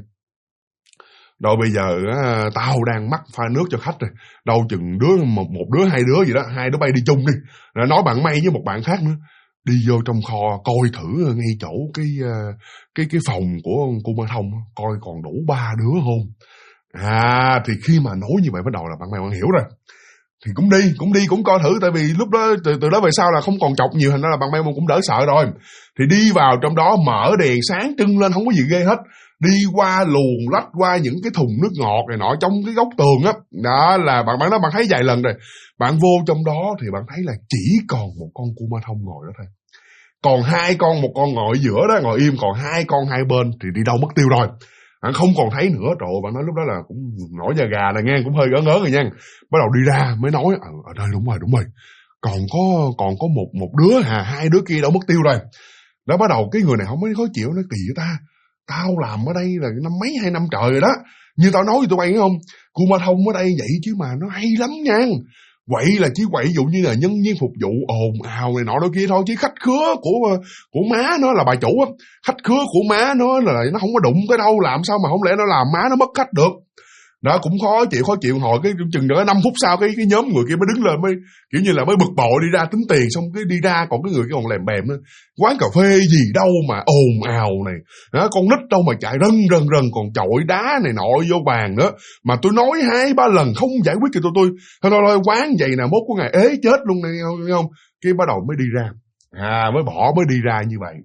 đâu bây giờ tao đang mắc pha nước cho khách rồi, đâu chừng một đứa 2 đứa gì đó, 2 đứa bay đi chung đi. Rồi nói bạn May với một bạn khác nữa, đi vô trong kho coi thử ngay chỗ cái phòng của Kumanthong coi còn đủ 3 đứa không. Thì khi mà nói như vậy bắt đầu là bạn hiểu rồi. Thì cũng đi cũng coi thử, tại vì lúc đó từ đó về sau là không còn chọc nhiều, thành ra là bạn cũng đỡ sợ rồi. Thì đi vào trong đó mở đèn sáng trưng lên, không có gì ghê hết. Đi qua luồn lách qua những cái thùng nước ngọt này nọ trong cái góc tường á, đó là bạn nói bạn thấy vài lần rồi. Bạn vô trong đó thì bạn thấy là chỉ còn một con Kumanthong ngồi đó thôi. Còn hai con, một con ngồi giữa đó ngồi im, còn hai con hai bên thì đi đâu mất tiêu rồi. Bạn không còn thấy nữa. Trời ơi, bạn nói lúc đó là cũng nổi da gà là nghe, cũng hơi ngớ rồi nha. Bắt đầu đi ra mới nói ở đây đúng rồi. Còn có một đứa hai đứa kia đâu mất tiêu rồi. Đó bắt đầu cái người này không mới khó chịu, nói kỳ vậy ta. Tao làm ở đây là hai năm trời rồi đó. Như tao nói với tụi bay không, Kumanthong ở đây vậy chứ mà nó hay lắm nha. Quậy là chỉ quậy dụ như là nhân viên phục vụ ồn ào này nọ đôi kia thôi, chứ khách khứa của má nó là bà chủ á, khách khứa của má nó là nó không có đụng tới đâu, làm sao mà không lẽ nó làm má nó mất khách được. Đó cũng khó chịu hồi cái chừng đó 5 phút sau cái nhóm người kia mới đứng lên, mới kiểu như là mới bực bội đi ra tính tiền, xong cái đi ra, còn cái người kia còn lèm bèm nữa. Quán cà phê gì đâu mà ồn ào này, đó, con nít đâu mà chạy rần còn chọi đá này nọ vô bàn nữa, mà tôi nói 2-3 lần không giải quyết cho tôi thôi quán vậy nè, mốt có ngày ế chết luôn này không. Cái bắt đầu mới đi ra, mới đi ra như vậy.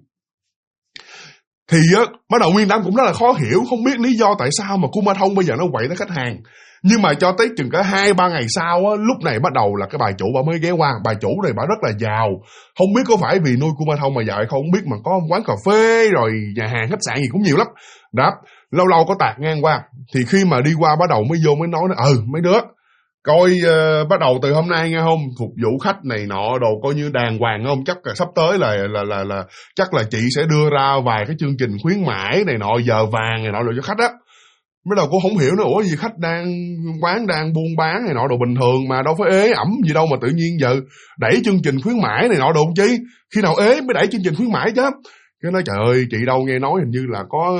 Thì bắt đầu Nguyên Đám cũng rất là khó hiểu, không biết lý do tại sao mà Kumanthong bây giờ nó quậy tới khách hàng. Nhưng mà cho tới chừng cả 2-3 ngày sau lúc này bắt đầu là cái bà chủ bà mới ghé qua. Bà chủ này bà rất là giàu, không biết có phải vì nuôi Kumanthong mà giàu hay không biết, mà có quán cà phê rồi nhà hàng khách sạn gì cũng nhiều lắm. Đó, lâu lâu có tạt ngang qua. Thì khi mà đi qua bắt đầu mới vô mới nói mấy đứa coi bắt đầu từ hôm nay nghe không, phục vụ khách này nọ đồ coi như đàng hoàng không, chắc là sắp tới là chắc là chị sẽ đưa ra vài cái chương trình khuyến mãi này nọ, giờ vàng này nọ rồi cho khách á. Mới đầu cũng không hiểu nữa, ủa gì khách quán đang buôn bán này nọ đồ bình thường mà đâu phải ế ẩm gì đâu mà tự nhiên giờ đẩy chương trình khuyến mãi này nọ đồ chi, khi nào ế mới đẩy chương trình khuyến mãi chứ. Cái nói trời ơi chị đâu nghe nói hình như là có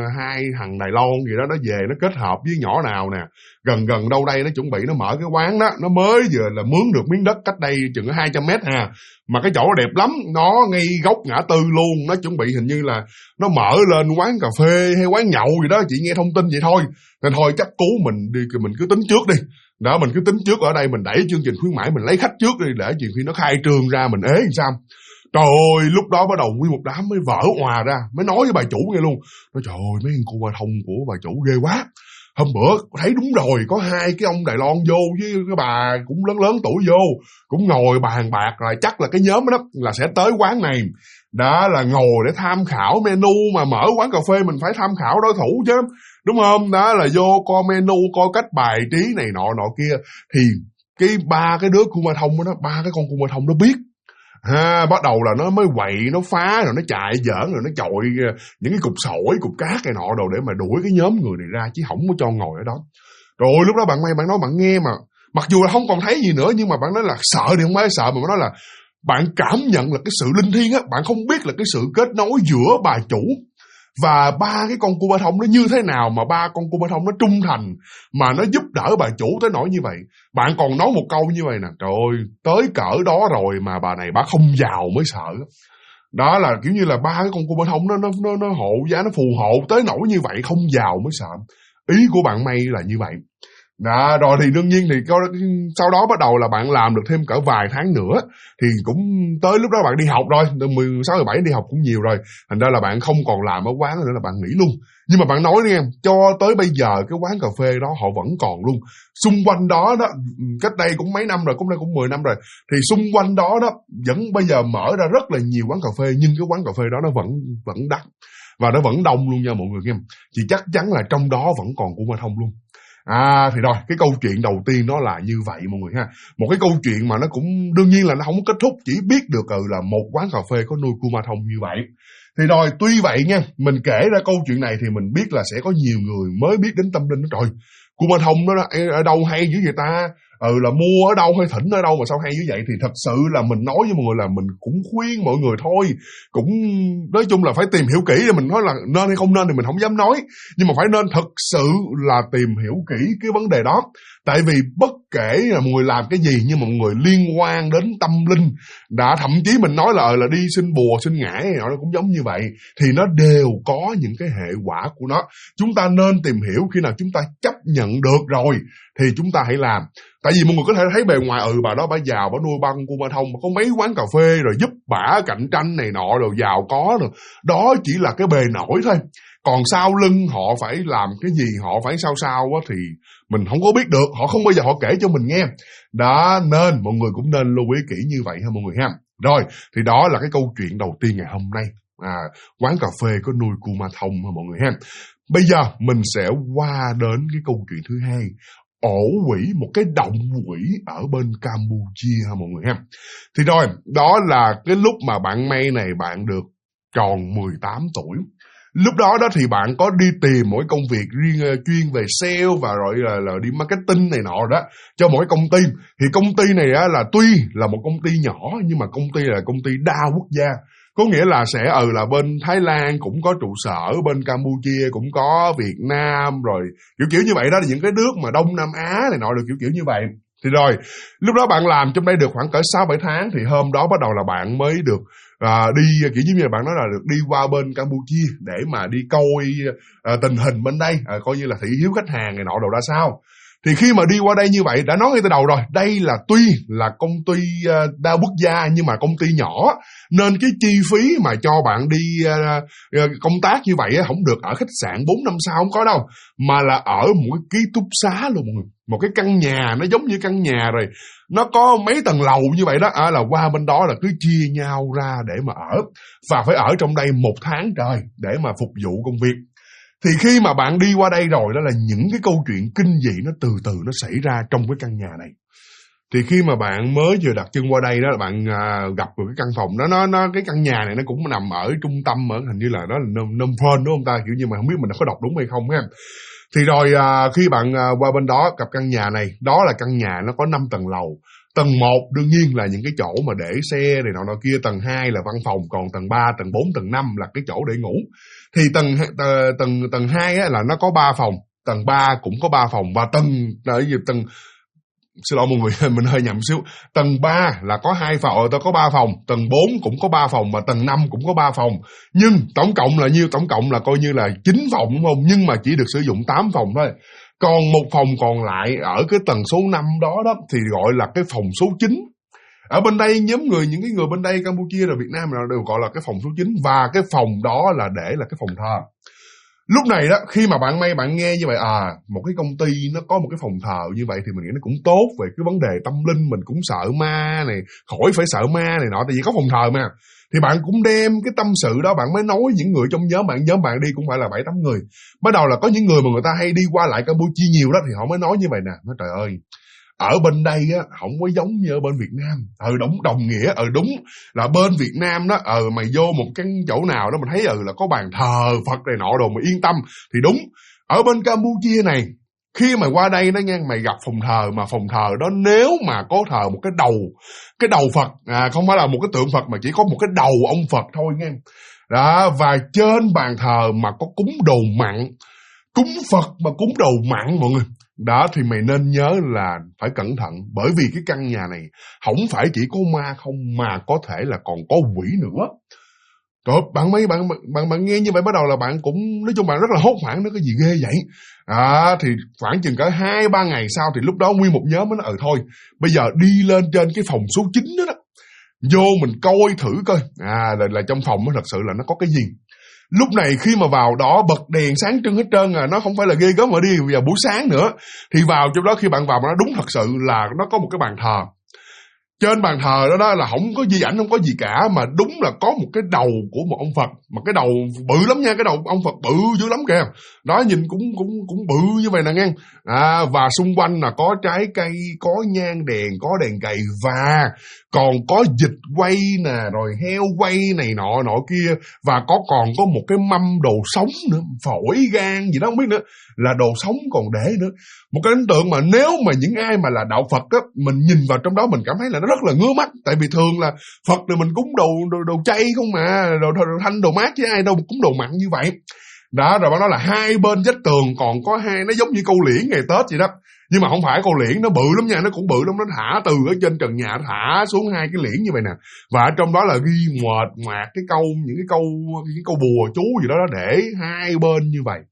2 thằng Đài Loan gì đó nó về nó kết hợp với nhỏ nào nè, gần đâu đây nó chuẩn bị nó mở cái quán đó, nó mới vừa là mướn được miếng đất cách đây chừng 200 mét mà cái chỗ đẹp lắm, nó ngay góc ngã tư luôn, nó chuẩn bị hình như là nó mở lên quán cà phê hay quán nhậu gì đó, chị nghe thông tin vậy thôi. Nên thôi chắc cứu mình cứ tính trước đi. Đó, mình cứ tính trước ở đây, mình đẩy chương trình khuyến mãi, mình lấy khách trước đi, để chuyện khi nó khai trương ra mình ế làm sao. Trời ơi, lúc đó bắt đầu nguyên một đám mới vỡ òa ra, mới nói với bà chủ nghe luôn. Nói trời ơi, mấy con Kumanthong của bà chủ ghê quá. Hôm bữa thấy đúng rồi, có 2 cái ông Đài Loan vô với cái bà cũng lớn tuổi vô, cũng ngồi bàn bạc rồi, chắc là cái nhóm đó là sẽ tới quán này. Đó là ngồi để tham khảo menu, mà mở quán cà phê mình phải tham khảo đối thủ chứ, đúng không? Đó là vô coi menu, coi cách bài trí này nọ kia. Thì cái 3 cái đứa Kumanthong đó, 3 cái con Kumanthong nó biết. Bắt đầu là nó mới quậy, nó phá, rồi nó chạy giỡn, rồi nó chọi những cái cục sỏi, cục cát này nọ đồ để mà đuổi cái nhóm người này ra, chứ không có cho ngồi ở đó. Rồi lúc đó bạn nói bạn nghe mà, mặc dù là không còn thấy gì nữa, nhưng mà bạn nói là sợ thì không phải sợ, mà bạn nói là bạn cảm nhận là cái sự linh thiêng á, bạn không biết là cái sự kết nối giữa bà chủ và 3 cái con Kumanthong nó như thế nào, mà 3 con Kumanthong nó trung thành, mà nó giúp đỡ bà chủ tới nỗi như vậy. Bạn còn nói một câu như vậy nè, trời ơi, tới cỡ đó rồi mà bà này bà không giàu mới sợ. Đó là kiểu như là 3 cái con Kumanthong nó hộ giá, nó phù hộ tới nỗi như vậy, không giàu mới sợ. Ý của bạn May là như vậy. Đó, rồi thì đương nhiên thì sau đó bắt đầu là bạn làm được thêm cỡ vài tháng nữa, thì cũng tới lúc đó bạn đi học rồi, từ 16, 17 đi học cũng nhiều rồi, thành ra là bạn không còn làm ở quán nữa, là bạn nghỉ luôn. Nhưng mà bạn nói đi em, cho tới bây giờ cái quán cà phê đó họ vẫn còn luôn. Xung quanh đó cách đây cũng mấy năm rồi, cũng đây cũng 10 năm rồi, thì xung quanh đó vẫn bây giờ mở ra rất là nhiều quán cà phê, nhưng cái quán cà phê đó nó vẫn đắt và nó vẫn đông luôn nha mọi người em. Chỉ chắc chắn là trong đó vẫn còn Kumanthong luôn. Thì rồi, cái câu chuyện đầu tiên nó là như vậy mọi người ha. Một cái câu chuyện mà nó cũng đương nhiên là nó không có kết thúc, chỉ biết được là một quán cà phê có nuôi Kumanthong như vậy. Thì rồi, tuy vậy nha, mình kể ra câu chuyện này thì mình biết là sẽ có nhiều người mới biết đến tâm linh đó. Trời, Kumanthong nó ở đâu hay dữ vậy ta? là mua ở đâu hay thỉnh ở đâu mà sao hay như vậy, thì thật sự là mình nói với mọi người là mình cũng khuyên mọi người thôi, cũng nói chung là phải tìm hiểu kỹ. Để mình nói là nên hay không nên thì mình không dám nói, nhưng mà phải nên thật sự là tìm hiểu kỹ cái vấn đề đó. Tại vì bất kể là mọi người làm cái gì nhưng mà mọi người liên quan đến tâm linh, thậm chí mình nói là đi xin bùa xin ngải nó cũng giống như vậy, thì nó đều có những cái hệ quả của nó. Chúng ta nên tìm hiểu, khi nào chúng ta chấp nhận được rồi thì chúng ta hãy làm. Tại vì mọi người có thể thấy bề ngoài bà đó bà giàu, bà nuôi băng cu ma thông, có mấy quán cà phê rồi giúp bả cạnh tranh này nọ rồi giàu có rồi, đó chỉ là cái bề nổi thôi. Còn sau lưng họ phải làm cái gì, họ phải sao thì mình không có biết được, họ không bao giờ họ kể cho mình nghe. Đó, nên mọi người cũng nên lưu ý kỹ như vậy ha mọi người ha. Rồi, thì đó là cái câu chuyện đầu tiên ngày hôm nay. Quán cà phê có nuôi cu ma thông ha mọi người ha. Bây giờ mình sẽ qua đến cái câu chuyện thứ hai. Ổ quỷ, một cái động quỷ ở bên Campuchia ha mọi người ha. Thì rồi, đó là cái lúc mà bạn May này bạn được tròn 18 tuổi. Lúc đó thì bạn có đi tìm mỗi công việc riêng chuyên về sale và rồi là đi marketing này nọ đó cho mỗi công ty. Thì công ty này là tuy là một công ty nhỏ nhưng mà công ty là công ty đa quốc gia. Có nghĩa là sẽ là bên Thái Lan cũng có trụ sở, bên Campuchia cũng có, Việt Nam rồi kiểu như vậy đó, là những cái nước mà Đông Nam Á này nọ được kiểu như vậy. Thì rồi, lúc đó bạn làm trong đây được khoảng cỡ 6-7 tháng thì hôm đó bắt đầu là bạn mới được đi, kiểu như là bạn nói là được đi qua bên Campuchia để mà đi coi tình hình bên đây, coi như là thị hiếu khách hàng này nọ đồ ra sao. Thì khi mà đi qua đây như vậy, đã nói ngay từ đầu rồi, đây là tuy là công ty đa quốc gia nhưng mà công ty nhỏ, nên cái chi phí mà cho bạn đi công tác như vậy không được ở khách sạn 4-5 sao, không có đâu, mà là ở một cái ký túc xá luôn mọi người. Một cái căn nhà, nó giống như căn nhà rồi, nó có mấy tầng lầu như vậy đó, là qua bên đó là cứ chia nhau ra để mà ở, và phải ở trong đây 1 tháng trời để mà phục vụ công việc. Thì khi mà bạn đi qua đây rồi, đó là những cái câu chuyện kinh dị nó từ từ nó xảy ra trong cái căn nhà này. Thì khi mà bạn mới vừa đặt chân qua đây đó, bạn gặp được cái căn phòng đó, nó cái căn nhà này nó cũng nằm ở trung tâm, ở hình như là đó là Phnom Penh đúng không ta, kiểu như mà không biết mình đã có đọc đúng hay không ha. Thì rồi khi bạn qua bên đó gặp căn nhà này, đó là căn nhà nó có 5 tầng lầu. Tầng 1 đương nhiên là những cái chỗ mà để xe này nọ kia, tầng 2 là văn phòng, còn tầng 3, tầng 4, tầng 5 là cái chỗ để ngủ. Thì tầng 2 là nó có 3 phòng, tầng 3 cũng có 3 phòng, và tầng xin lỗi mọi người, mình hơi nhầm xíu. Tầng 3 là có 2 phòng, có 3 phòng, tầng 4 cũng có 3 phòng, và tầng 5 cũng có 3 phòng. Nhưng tổng cộng là nhiêu? Tổng cộng là coi như là 9 phòng đúng không? Nhưng mà chỉ được sử dụng 8 phòng thôi. Còn một phòng còn lại ở cái tầng số 5 đó thì gọi là cái phòng số 9. Ở bên đây những cái người bên đây Campuchia rồi Việt Nam đều gọi là cái phòng số 9, và cái phòng đó là để là cái phòng thờ. Lúc này đó, khi mà bạn nghe như vậy, một cái công ty nó có một cái phòng thờ như vậy thì mình nghĩ nó cũng tốt về cái vấn đề tâm linh. Mình cũng sợ ma này, khỏi phải sợ ma này nọ, tại vì có phòng thờ mà. Thì bạn cũng đem cái tâm sự đó, bạn mới nói những người trong nhóm bạn đi cũng phải là 7-8 người. Bắt đầu là có những người mà người ta hay đi qua lại Campuchia nhiều đó, thì họ mới nói như vậy nè, nói trời ơi, ở bên đây không có giống như ở bên Việt Nam. Đúng, đồng nghĩa, đúng là bên Việt Nam đó, mày vô một cái chỗ nào đó mình thấy là có bàn thờ Phật này nọ đồ, mày yên tâm. Thì đúng, ở bên Campuchia này, khi mà qua đây đó nha, mày gặp phòng thờ, mà phòng thờ đó nếu mà có thờ một cái đầu Phật, không phải là một cái tượng Phật mà chỉ có một cái đầu ông Phật thôi nha. Đó, và trên bàn thờ mà có cúng đồ mặn, cúng Phật mà cúng đồ mặn mọi người. Đó thì mày nên nhớ là phải cẩn thận, bởi vì cái căn nhà này không phải chỉ có ma không, mà có thể là còn có quỷ nữa. Trời, bạn nghe như vậy bắt đầu là bạn cũng, nói chung bạn rất là hốt hoảng, nó cái gì ghê vậy. Thì khoảng chừng cỡ 2-3 ngày sau thì lúc đó nguyên một nhóm nó thôi, bây giờ đi lên trên cái phòng số 9 đó, vô mình coi thử coi, là trong phòng nó thật sự là nó có cái gì. Lúc này khi mà vào đó bật đèn sáng trưng hết trơn, nó không phải là ghê gớm mà đi vào buổi sáng nữa. Thì vào trong đó, khi bạn vào nó đúng thật sự là nó có một cái bàn thờ. Trên bàn thờ đó là không có di ảnh, không có gì cả, mà đúng là có một cái đầu của một ông Phật, mà cái đầu bự lắm nha, cái đầu ông Phật bự dữ lắm kìa. Đó, nhìn cũng bự như vậy nè nghe. Và xung quanh là có trái cây, có nhang đèn, có đèn cầy, và còn có vịt quay nè, rồi heo quay này nọ kia, và còn có một cái mâm đồ sống nữa, phổi gan gì đó không biết nữa, là đồ sống còn để nữa. Một cái ấn tượng mà nếu mà những ai mà là đạo Phật á, mình nhìn vào trong đó mình cảm thấy là nó rất là ngứa mắt. Tại vì thường là Phật thì mình cúng đồ chay không mà, đồ thanh đồ mát, chứ ai đâu cúng đồ mặn như vậy. Đó, rồi bác nói là hai bên vách tường còn có hai, nó giống như câu liễn ngày Tết vậy đó. Nhưng mà không phải câu liễn, nó bự lắm nha, nó cũng bự lắm, nó thả từ ở trên trần nhà thả xuống hai cái liễn như vậy nè. Và ở trong đó là ghi mệt mạc những cái câu bùa chú gì đó để hai bên như vậy.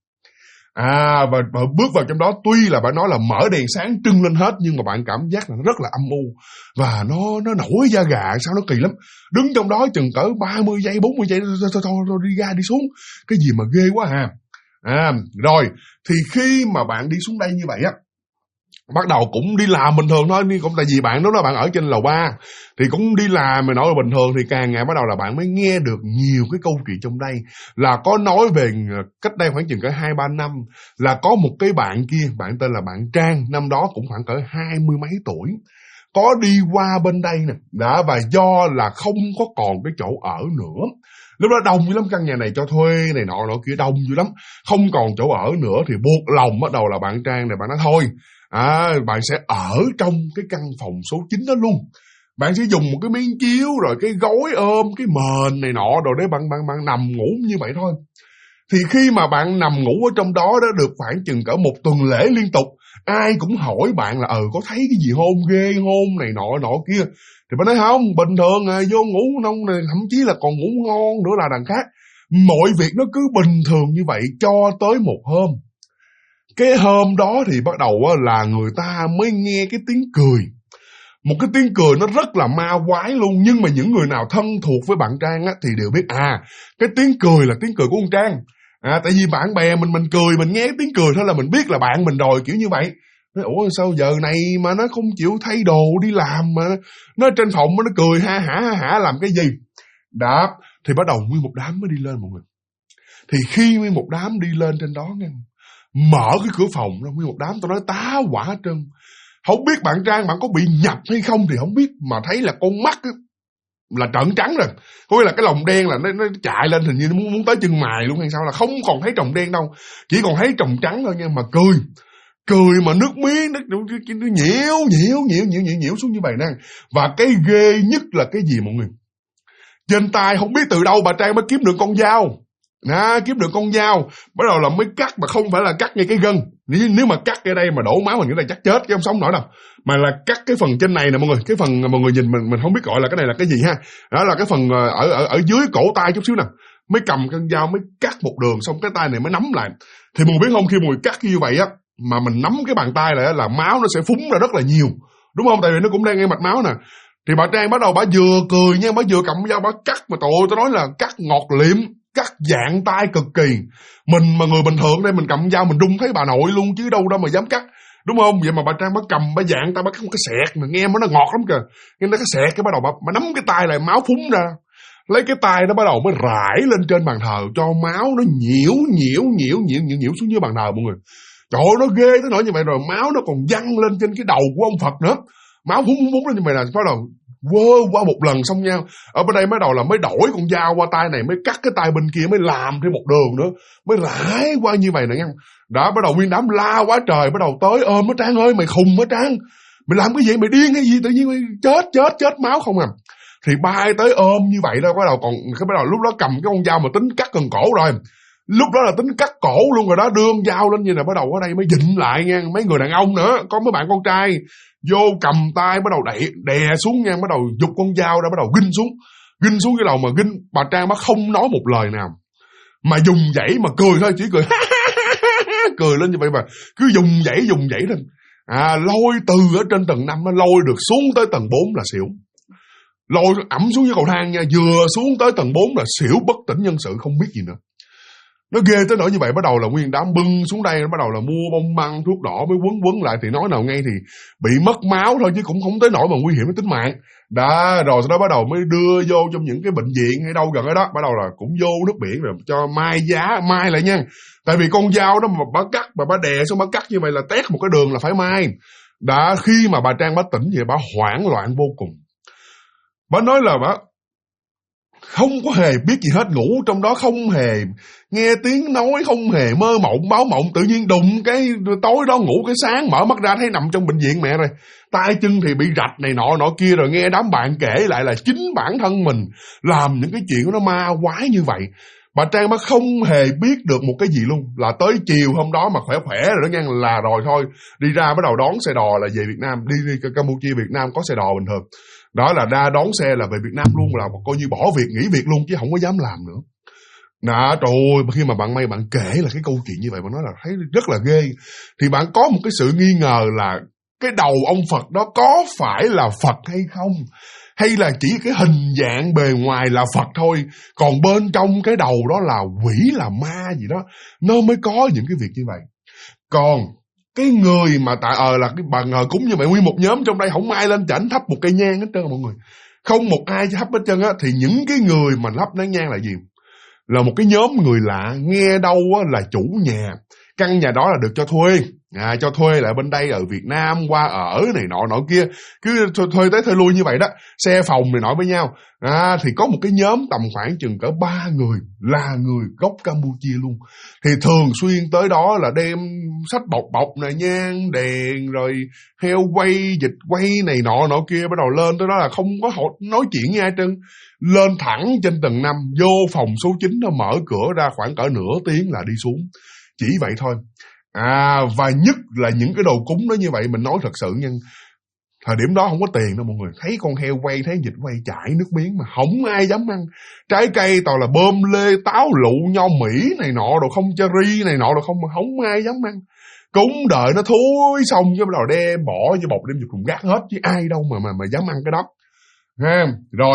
Và bước vào trong đó, tuy là bạn nói là mở đèn sáng trưng lên hết, nhưng mà bạn cảm giác là nó rất là âm u, và nó nổi da gà, sao nó kỳ lắm. Đứng trong đó chừng cỡ 30 giây, 40 giây, thôi đi ra đi xuống, cái gì mà ghê quá ha. Rồi, thì khi mà bạn đi xuống đây như vậy á, bắt đầu cũng đi làm bình thường thôi, cũng tại vì bạn đó là bạn ở trên lầu 3 thì cũng đi làm mà nói là bình thường, thì càng ngày bắt đầu là bạn mới nghe được nhiều cái câu chuyện trong đây. Là có nói về cách đây khoảng chừng cỡ 2-3 năm là có một cái bạn kia, bạn tên là bạn Trang, năm đó cũng khoảng cỡ 20 mấy tuổi, có đi qua bên đây nè, và do là không có còn cái chỗ ở nữa. Lúc đó đông dữ lắm, căn nhà này cho thuê này nọ kia đông dữ lắm, không còn chỗ ở nữa, thì buộc lòng bắt đầu là bạn Trang này, bạn nói thôi, bạn sẽ ở trong cái căn phòng số 9 đó luôn. Bạn sẽ dùng một cái miếng chiếu, rồi cái gối ôm, cái mền này nọ, rồi để bạn nằm ngủ như vậy thôi. Thì khi mà bạn nằm ngủ ở trong đó được khoảng chừng cỡ 1 tuần lễ liên tục, ai cũng hỏi bạn là có thấy cái gì hôn ghê, hôn này nọ kia. Thì bạn nói không, bình thường vô ngủ nông này, thậm chí là còn ngủ ngon nữa là đằng khác. Mọi việc nó cứ bình thường như vậy cho tới một hôm. Cái hôm đó thì bắt đầu là người ta mới nghe cái tiếng cười. Một cái tiếng cười nó rất là ma quái luôn. Nhưng mà những người nào thân thuộc với bạn Trang thì đều biết cái tiếng cười là tiếng cười của con Trang. Tại vì bạn bè mình cười, mình nghe tiếng cười thôi là mình biết là bạn mình rồi, kiểu như vậy. Ủa sao giờ này mà nó không chịu thay đồ đi làm, mà nó trên phòng nó cười ha hả làm cái gì. Đó, thì bắt đầu nguyên một đám mới đi lên mọi người. Thì khi nguyên một đám đi lên trên đó nghe, mở cái cửa phòng ra, nguyên một đám tao nói tá hỏa hết trơn. Không biết bạn Trang bạn có bị nhập hay không thì không biết, mà thấy là con mắt là trợn trắng rồi. Có nghĩa là cái lồng đen là nó chạy lên, hình như nó muốn tới chân mày luôn hay sao, là không còn thấy tròng đen đâu, chỉ còn thấy tròng trắng thôi nha. Mà cười mà nước miếng nó nhiễu xuống như vậy nè. Và cái ghê nhất là cái gì mọi người? Trên tay không biết từ đâu bà Trang mới kiếm được con dao. Kiếm được con dao, bắt đầu là mới cắt, mà không phải là cắt ngay cái gân. Nếu mà cắt cái đây mà đổ máu mình cái này chắc chết, chứ không sống nổi đâu. Mà là cắt cái phần trên này nè mọi người, cái phần mọi người nhìn mình không biết gọi là cái này là cái gì ha. Đó là cái phần ở dưới cổ tay chút xíu nè, mới cầm con dao mới cắt một đường, xong cái tay này mới nắm lại. Thì mọi người biết không, khi mọi người cắt như vậy á, mà mình nắm cái bàn tay này là máu nó sẽ phúng ra rất là nhiều, đúng không? Tại vì nó cũng đang ngay mạch máu nè. Thì bà Trang bắt đầu bà vừa cười nha, bà vừa cầm dao bà cắt, mà trời ơi, tôi nói là cắt ngọt liệm, cắt dạng tay cực kỳ. Mình mà người bình thường đây mình cầm dao mình run thấy bà nội luôn chứ đâu mà dám cắt, đúng không? Vậy mà bà Trang bà cầm bà dạng tay bà cắt một cái sẹt mà nghe nó ngọt lắm kìa. Nghe nó cái sẹt cái bắt đầu bà nắm cái tay lại, máu phúng ra. Lấy cái tay nó bắt đầu mới rải lên trên bàn thờ cho máu nó nhiễu xuống dưới bàn thờ mọi người. Trời ơi, nó ghê tới nỗi như vậy, rồi máu nó còn văng lên trên cái đầu của ông Phật nữa. Máu phúng lên như vậy là bắt đầu quơ qua một lần xong nha. Ở bên đây mới đầu là mới đổi con dao qua tay này, mới cắt cái tay bên kia, mới làm thêm một đường nữa, mới rải qua như vậy nè nha. Đã bắt đầu nguyên đám la quá trời, bắt đầu tới ôm nó: Trang ơi mày khùng hả Trang, mày làm cái gì, mày điên hay gì, tự nhiên mày chết máu không à. Thì bay tới ôm như vậy đó, bắt đầu lúc đó cầm cái con dao mà tính cắt cần cổ rồi. Lúc đó là tính cắt cổ luôn rồi đó, đưa con dao lên như là bắt đầu ở đây mới dịnh lại nha. Mấy người đàn ông nữa, có mấy bạn con trai vô cầm tay bắt đầu đè xuống nha, bắt đầu giục con dao ra, bắt đầu ghinh xuống cái đầu mà ghinh. Bà Trang bà không nói một lời nào, mà dùng dãy mà cười thôi, chỉ cười cười lên như vậy mà cứ dùng dãy lên. Lôi từ ở trên tầng 5 nó lôi được xuống tới tầng 4 là xỉu. Lôi ẩm xuống dưới cầu thang nha, vừa xuống tới tầng 4 là xỉu bất tỉnh nhân sự, không biết gì nữa. Nó ghê tới nỗi như vậy, bắt đầu là nguyên đám bưng xuống đây, bắt đầu là mua bông băng, thuốc đỏ mới quấn lại, thì nói nào ngay thì bị mất máu thôi chứ cũng không tới nỗi mà nguy hiểm đến tính mạng. Đó, rồi sau đó bắt đầu mới đưa vô trong những cái bệnh viện hay đâu gần ở đó, bắt đầu là cũng vô nước biển rồi cho mai lại nha. Tại vì con dao đó mà bà cắt, bà đè xuống bà cắt như vậy là tét một cái đường là phải mai. Đã khi mà bà Trang bà tỉnh vậy, bà hoảng loạn vô cùng. Bà nói là bà không có hề biết gì hết, ngủ trong đó không hề nghe tiếng nói, không hề mơ mộng báo mộng, tự nhiên đụng cái tối đó ngủ cái sáng mở mắt ra thấy nằm trong bệnh viện mẹ rồi. Tay chân thì bị rạch này nọ kia, rồi nghe đám bạn kể lại là chính bản thân mình làm những cái chuyện nó ma quái như vậy. Bà Trang bà không hề biết được một cái gì luôn, là tới chiều hôm đó mà khỏe rồi đó nha, là rồi thôi, đi ra bắt đầu đón xe đò là về Việt Nam, đi Campuchia Việt Nam có xe đò bình thường. Đó là đa đón xe là về Việt Nam luôn, là coi như bỏ việc nghỉ việc luôn chứ không có dám làm nữa. Nè, trời ơi, khi mà bạn May bạn kể là cái câu chuyện như vậy, bạn nói là thấy rất là ghê. Thì bạn có một cái sự nghi ngờ là cái đầu ông Phật đó có phải là Phật hay không? Hay là chỉ cái hình dạng bề ngoài là Phật thôi, còn bên trong cái đầu đó là quỷ là ma gì đó, nó mới có những cái việc như vậy. Còn cái người mà là cái bà ngờ cúng như vậy, nguyên một nhóm trong đây không ai lên chảnh thắp một cây nhang hết trơn mọi người, không một ai thắp hết trơn á. Thì những cái người mà thắp nén nhang là gì? Là một cái nhóm người lạ, nghe đâu á là chủ nhà, căn nhà đó là được cho thuê, cho thuê lại bên đây ở Việt Nam qua ở này nọ kia, cứ thuê tới thuê lui như vậy đó, xe phòng này nọ với nhau. Thì có một cái nhóm tầm khoảng chừng cỡ 3 người là người gốc Campuchia luôn, thì thường xuyên tới đó là đem sách bọc này, nhang đèn rồi heo quay, vịt quay này nọ kia, bắt đầu lên tới đó là không có nói chuyện với ai trơn, lên thẳng trên tầng 5 vô phòng số 9, nó mở cửa ra khoảng cỡ nửa tiếng là đi xuống, chỉ vậy thôi. Và nhất là những cái đồ cúng đó như vậy, mình nói thật sự nha, thời điểm đó không có tiền đâu mọi người, thấy con heo quay, thấy vịt quay chảy nước miếng mà không ai dám ăn. Trái cây toàn là bơm lê, táo lụ, nho Mỹ này nọ đồ không, cherry này nọ đồ không, mà không ai dám ăn. Cúng đợi nó thối xong chứ bắt đầu đem bỏ vô bọc đem vô thùng rác hết, chứ ai đâu mà dám ăn cái đó. Rồi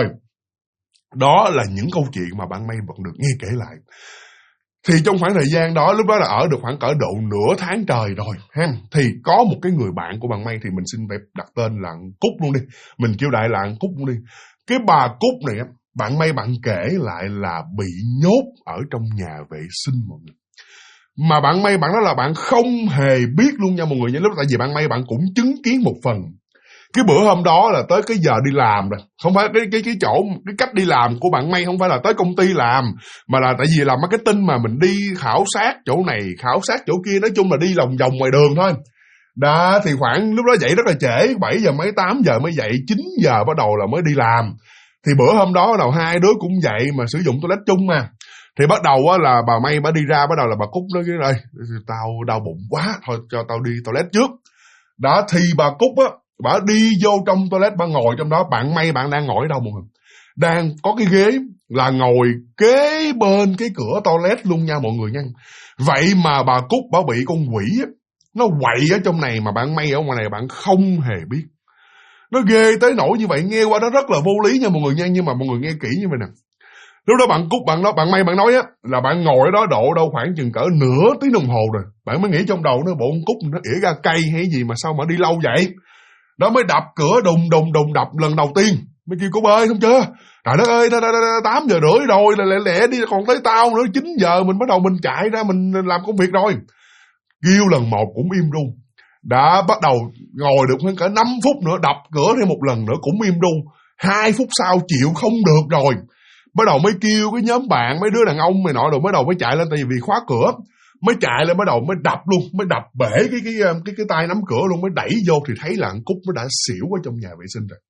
đó là những câu chuyện mà bạn May vẫn được nghe kể lại. Thì trong khoảng thời gian đó, lúc đó là ở được khoảng cỡ độ nửa tháng trời rồi thì có một cái người bạn của bạn May, thì mình xin phép đặt tên là Cúc luôn đi, mình kêu đại là Cúc luôn đi. Cái bà Cúc này bạn May bạn kể lại là bị nhốt ở trong nhà vệ sinh mọi người. Mà bạn May bạn nói là bạn không hề biết luôn nha mọi người nha, lúc tại vì bạn May bạn cũng chứng kiến một phần. Cái bữa hôm đó là tới cái giờ đi làm rồi, không phải cái chỗ, cái cách đi làm của bạn May không phải là tới công ty làm, mà là tại vì làm marketing mà mình đi khảo sát chỗ này, khảo sát chỗ kia, nói chung là đi lòng vòng ngoài đường thôi. Đó, thì khoảng lúc đó dậy rất là trễ, 7 giờ mấy 8 giờ mới dậy, 9 giờ bắt đầu là mới đi làm. Thì bữa hôm đó đầu hai đứa cũng dậy mà sử dụng toilet chung mà. Thì bắt đầu á là bà May bà đi ra, bắt đầu là bà Cúc nói cái này, tao đau bụng quá, thôi cho tao đi toilet trước. Đó, thì bà Cúc á, bà đi vô trong toilet, bà ngồi trong đó. Bạn May bạn đang ngồi ở đâu mọi người? Đang có cái ghế là ngồi kế bên cái cửa toilet luôn nha mọi người nha. Vậy mà bà Cúc bà bị con quỷ á, nó quậy ở trong này, mà bạn May ở ngoài này bạn không hề biết. Nó ghê tới nỗi như vậy, nghe qua đó rất là vô lý nha mọi người nha. Nhưng mà mọi người nghe kỹ như vậy nè. Lúc đó bạn Cúc bạn May bạn nói á, là bạn ngồi ở đó độ đâu khoảng chừng cỡ nửa tiếng đồng hồ rồi. Bạn mới nghĩ trong đầu nó, bộ con Cúc nó ỉa ra cây hay gì mà sao mà đi lâu vậy. Đó mới đập cửa đùng đập lần đầu tiên. Mới kêu Cúc ơi, không chưa? Trời đất ơi, 8 giờ rưỡi rồi, lẹ đi, còn tới tao nữa, 9 giờ mình bắt đầu mình chạy ra mình làm công việc rồi. Kêu lần một cũng im ru. Đã bắt đầu ngồi được khoảng cỡ 5 phút nữa, đập cửa thêm một lần nữa cũng im ru. 2 phút sau chịu không được rồi, bắt đầu mới kêu cái nhóm bạn, mấy đứa đàn ông này nọ rồi bắt đầu mới chạy lên, tại vì khóa cửa. Mới chạy lên bắt đầu mới đập luôn, mới đập bể cái tay nắm cửa luôn, mới đẩy vô thì thấy là Cúc nó đã xỉu ở trong nhà vệ sinh rồi.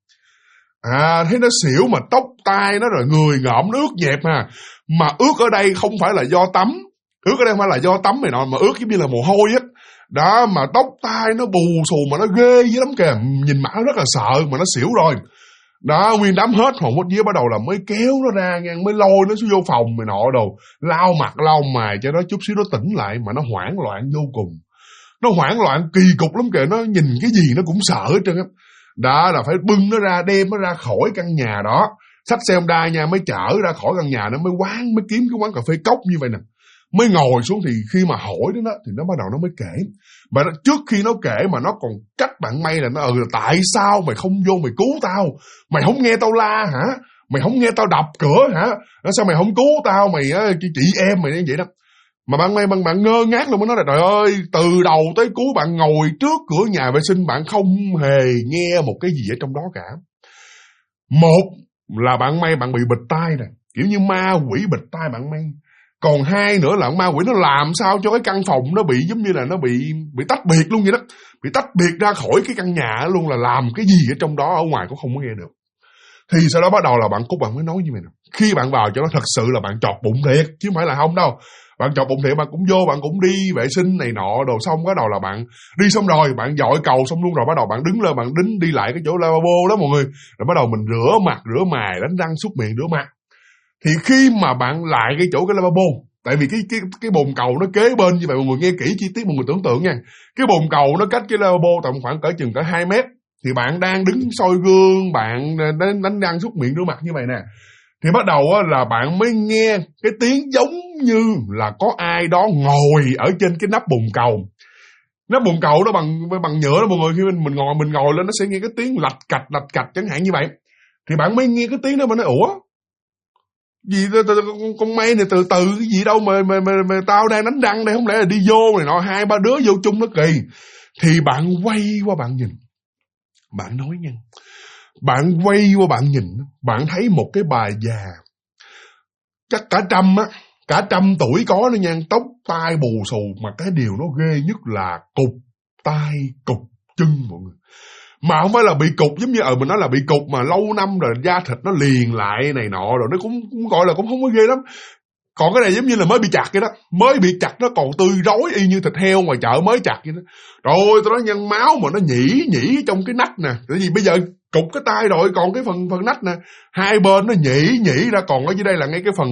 Thấy nó xỉu mà tóc tai nó rồi người ngợm nó ướt nhẹp mà ướt ở đây không phải là do tắm, ướt ở đây không phải là do tắm này nọ, mà ướt giống như là mồ hôi á. Đó, mà tóc tai nó bù xù mà nó ghê dữ lắm kìa, nhìn mặt nó rất là sợ mà nó xỉu rồi. Đó, nguyên đám hết hồn hết vía, bắt đầu là mới kéo nó ra nha, mới lôi nó xuống vô phòng này nọ đồ, lau mặt lau mày cho nó chút xíu nó tỉnh lại, mà nó hoảng loạn vô cùng. Nó hoảng loạn kỳ cục lắm kìa, nó nhìn cái gì nó cũng sợ hết trơn á. Đó là phải bưng nó ra, đem nó ra khỏi căn nhà đó, xách xe Honda nha, mới chở ra khỏi căn nhà nó, mới kiếm cái quán cà phê cốc như vậy nè. mới ngồi xuống. Thì khi mà hỏi đó thì nó bắt đầu nó mới kể. Mà trước khi nó kể mà nó còn trách bạn May là nó tại sao mày không vô mày cứu tao, mày không nghe tao la hả, mày không nghe tao đập cửa hả, sao mày không cứu tao, mày chị em mày như vậy đó. Mà bạn May bạn ngơ ngác luôn, mới nói là trời ơi, từ đầu tới cuối bạn ngồi trước cửa nhà vệ sinh, bạn không hề nghe một cái gì ở trong đó cả. Một là bạn May bạn bị bịt tai nè, kiểu như ma quỷ bịt tai bạn May. Còn hai nữa là ma quỷ nó làm sao cho cái căn phòng nó bị giống như là nó bị tách biệt luôn vậy đó, bị tách biệt ra khỏi cái căn nhà luôn, là làm cái gì ở trong đó ở ngoài cũng không có nghe được. Thì sau đó bắt đầu là bạn Cúc bạn mới nói như vậy nè, khi bạn vào cho nó thật sự là bạn chọt bụng thiệt chứ không phải là không đâu. Bạn chọt bụng thiệt, bạn cũng vô, bạn cũng đi vệ sinh này nọ đồ, xong bắt đầu là bạn đi xong rồi bạn dội cầu xong luôn rồi, bắt đầu bạn đứng lên, bạn đi lại cái chỗ lavabo đó mọi người, rồi bắt đầu mình rửa mặt rửa mài đánh răng súc miệng rửa mặt. Thì khi mà bạn lại cái chỗ cái lavabo, tại vì cái bồn cầu nó kế bên như vậy, mọi người nghe kỹ chi tiết, mọi người tưởng tượng nha, cái bồn cầu nó cách cái lavabo tầm khoảng chừng 2 mét. Thì bạn đang đứng soi gương, bạn đánh răng súc miệng rửa mặt như vậy nè, thì bắt đầu là bạn mới nghe cái tiếng giống như là có ai đó ngồi ở trên cái nắp bồn cầu. Nắp bồn cầu đó bằng nhựa đó mọi người, khi mình ngồi lên nó sẽ nghe cái tiếng lạch cạch chẳng hạn như vậy. Thì bạn mới nghe cái tiếng đó mà nói ủa gì con May này từ cái gì đâu mà tao đang đánh răng đây, không lẽ là đi vô này nọ, 2-3 đứa vô chung nó kỳ. Thì bạn quay qua bạn nhìn, bạn nói nha, bạn quay qua bạn nhìn, bạn thấy một cái bà già chắc cả trăm tuổi có nữa nha, tóc tai bù xù, mà cái điều nó ghê nhất là cụt tay cụt chân mọi người. Mà không phải là bị cục giống như mình nói là bị cục mà lâu năm rồi da thịt nó liền lại này nọ rồi, nó cũng gọi là cũng không có ghê lắm. Còn cái này giống như là mới bị chặt vậy đó, mới bị chặt nó còn tươi rói y như thịt heo ngoài chợ mới chặt vậy đó. Rồi tôi nói nhân máu mà nó nhỉ trong cái nách nè, tại vì bây giờ cục cái tay rồi, còn cái phần nách nè, hai bên nó nhỉ ra, còn ở dưới đây là ngay cái phần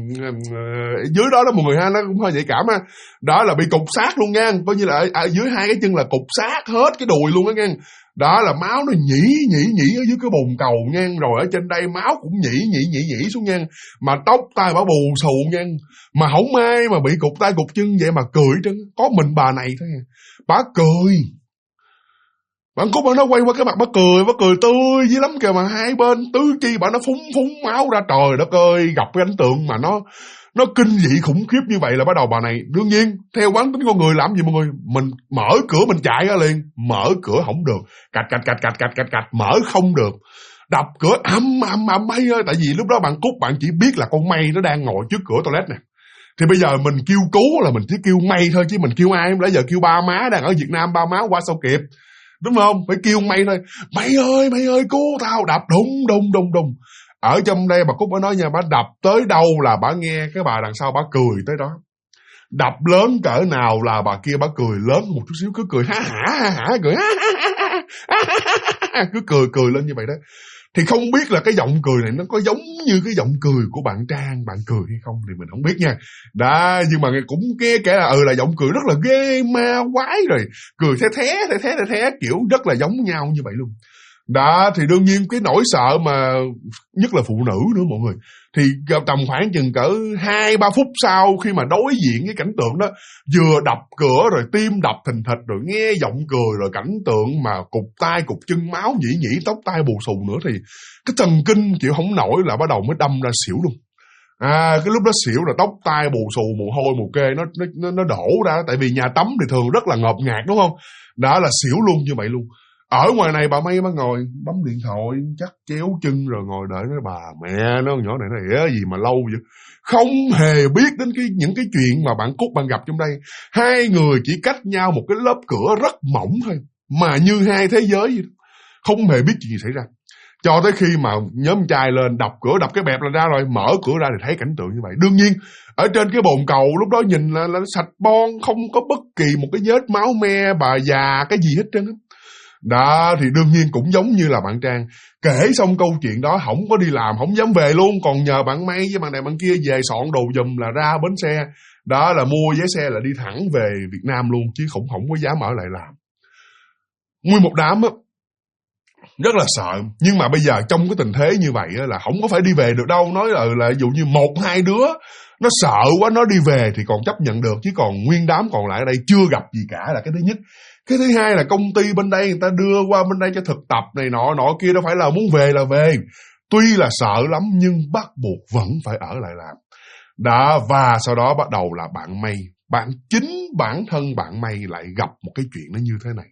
dưới đó đó mọi người ha, nó cũng hơi nhạy cảm ha. Đó là bị cục xác luôn nha, coi như là ở dưới hai cái chân là cục xác hết cái đùi luôn đó nha. Đó là máu nó nhỉ ở dưới cái bồn cầu nha, rồi ở trên đây máu cũng nhỉ xuống nha, mà tóc tai bả bù xù nha, mà không ai mà bị cục tay cục chân vậy mà cười trơn, có mình bà này thôi. Bả cười, bạn Cúc nó quay qua cái mặt bả cười tươi dữ lắm kìa, mà hai bên tứ chi bả nó phúng máu ra, trời đất ơi, gặp cái cảnh tượng mà nó kinh dị khủng khiếp như vậy là bắt đầu bà này đương nhiên theo quán tính con người làm gì mọi người, mình mở cửa mình chạy ra liền, mở cửa không được, cạch mở không được, đập cửa ầm May ơi, tại vì lúc đó bạn Cúc bạn chỉ biết là con May nó đang ngồi trước cửa toilet nè. Thì bây giờ mình kêu cứu là mình chỉ kêu May thôi, chứ mình kêu ai, bây giờ kêu ba má đang ở Việt Nam, ba má qua sao kịp, đúng không? Phải kêu May thôi, May ơi cứu tao, đập đùng. Ở trong đây bà Cúc bà nói nha, bà đập tới đâu là bà nghe cái bà đằng sau bà cười tới đó. Đập lớn cỡ nào là bà kia bà cười lớn một chút xíu, cứ cười ha hả, cười cứ cười lên như vậy đó. Thì không biết là cái giọng cười này nó có giống như cái giọng cười của bạn Trang bạn cười hay không thì mình không biết nha. Đó, nhưng mà cũng nghe kể là giọng cười rất là ghê ma quái, rồi cười the kiểu rất là giống nhau như vậy luôn. Đó, thì đương nhiên cái nỗi sợ mà nhất là phụ nữ nữa mọi người. Thì tầm khoảng chừng cỡ 2-3 phút sau khi mà đối diện cái cảnh tượng đó, vừa đập cửa rồi tim đập thình thịch, rồi nghe giọng cười, rồi cảnh tượng mà cục tay cục chân máu nhỉ tóc tai bù xù nữa, thì cái thần kinh chịu không nổi là bắt đầu mới đâm ra xỉu luôn. Cái lúc đó xỉu là tóc tai bù xù, mồ hôi mồ kê nó đổ ra, tại vì nhà tắm thì thường rất là ngợp ngạt đúng không? Đó là xỉu luôn như vậy luôn. Ở ngoài này bà May bà ngồi bấm điện thoại chắc chéo chân rồi ngồi đợi, nói bà mẹ nó nhỏ này nó ỉa gì mà lâu vậy, không hề biết đến những cái chuyện mà bạn Cúc bạn gặp trong đây. Hai người chỉ cách nhau một cái lớp cửa rất mỏng thôi, mà như hai thế giới vậy, không hề biết chuyện gì xảy ra. Cho tới khi mà nhóm trai lên đập cửa, đập cái bẹp là ra rồi, mở cửa ra thì thấy cảnh tượng như vậy. Đương nhiên ở trên cái bồn cầu lúc đó nhìn là sạch bon, không có bất kỳ một cái vết máu me bà già cái gì hết trơn á. Đó, thì đương nhiên cũng giống như là bạn Trang kể xong câu chuyện đó, không có đi làm, không dám về luôn, còn nhờ bạn May với bạn này bạn kia về soạn đồ giùm là ra bến xe. Đó là mua vé xe là đi thẳng về Việt Nam luôn, chứ không có dám ở lại làm. Nguyên một đám á, rất là sợ. Nhưng mà bây giờ trong cái tình thế như vậy á, là không có phải đi về được đâu. Nói là ví dụ như 1-2 đứa Nó sợ quá, nó đi về thì còn chấp nhận được, chứ còn nguyên đám còn lại ở đây chưa gặp gì cả là cái thứ nhất. Cái thứ hai là công ty bên đây người ta đưa qua bên đây cho thực tập này nọ kia, đâu phải là muốn về là về. Tuy là sợ lắm nhưng bắt buộc vẫn phải ở lại làm. Đó, và sau đó bắt đầu là bạn May, chính bản thân bạn May lại gặp một cái chuyện nó như thế này.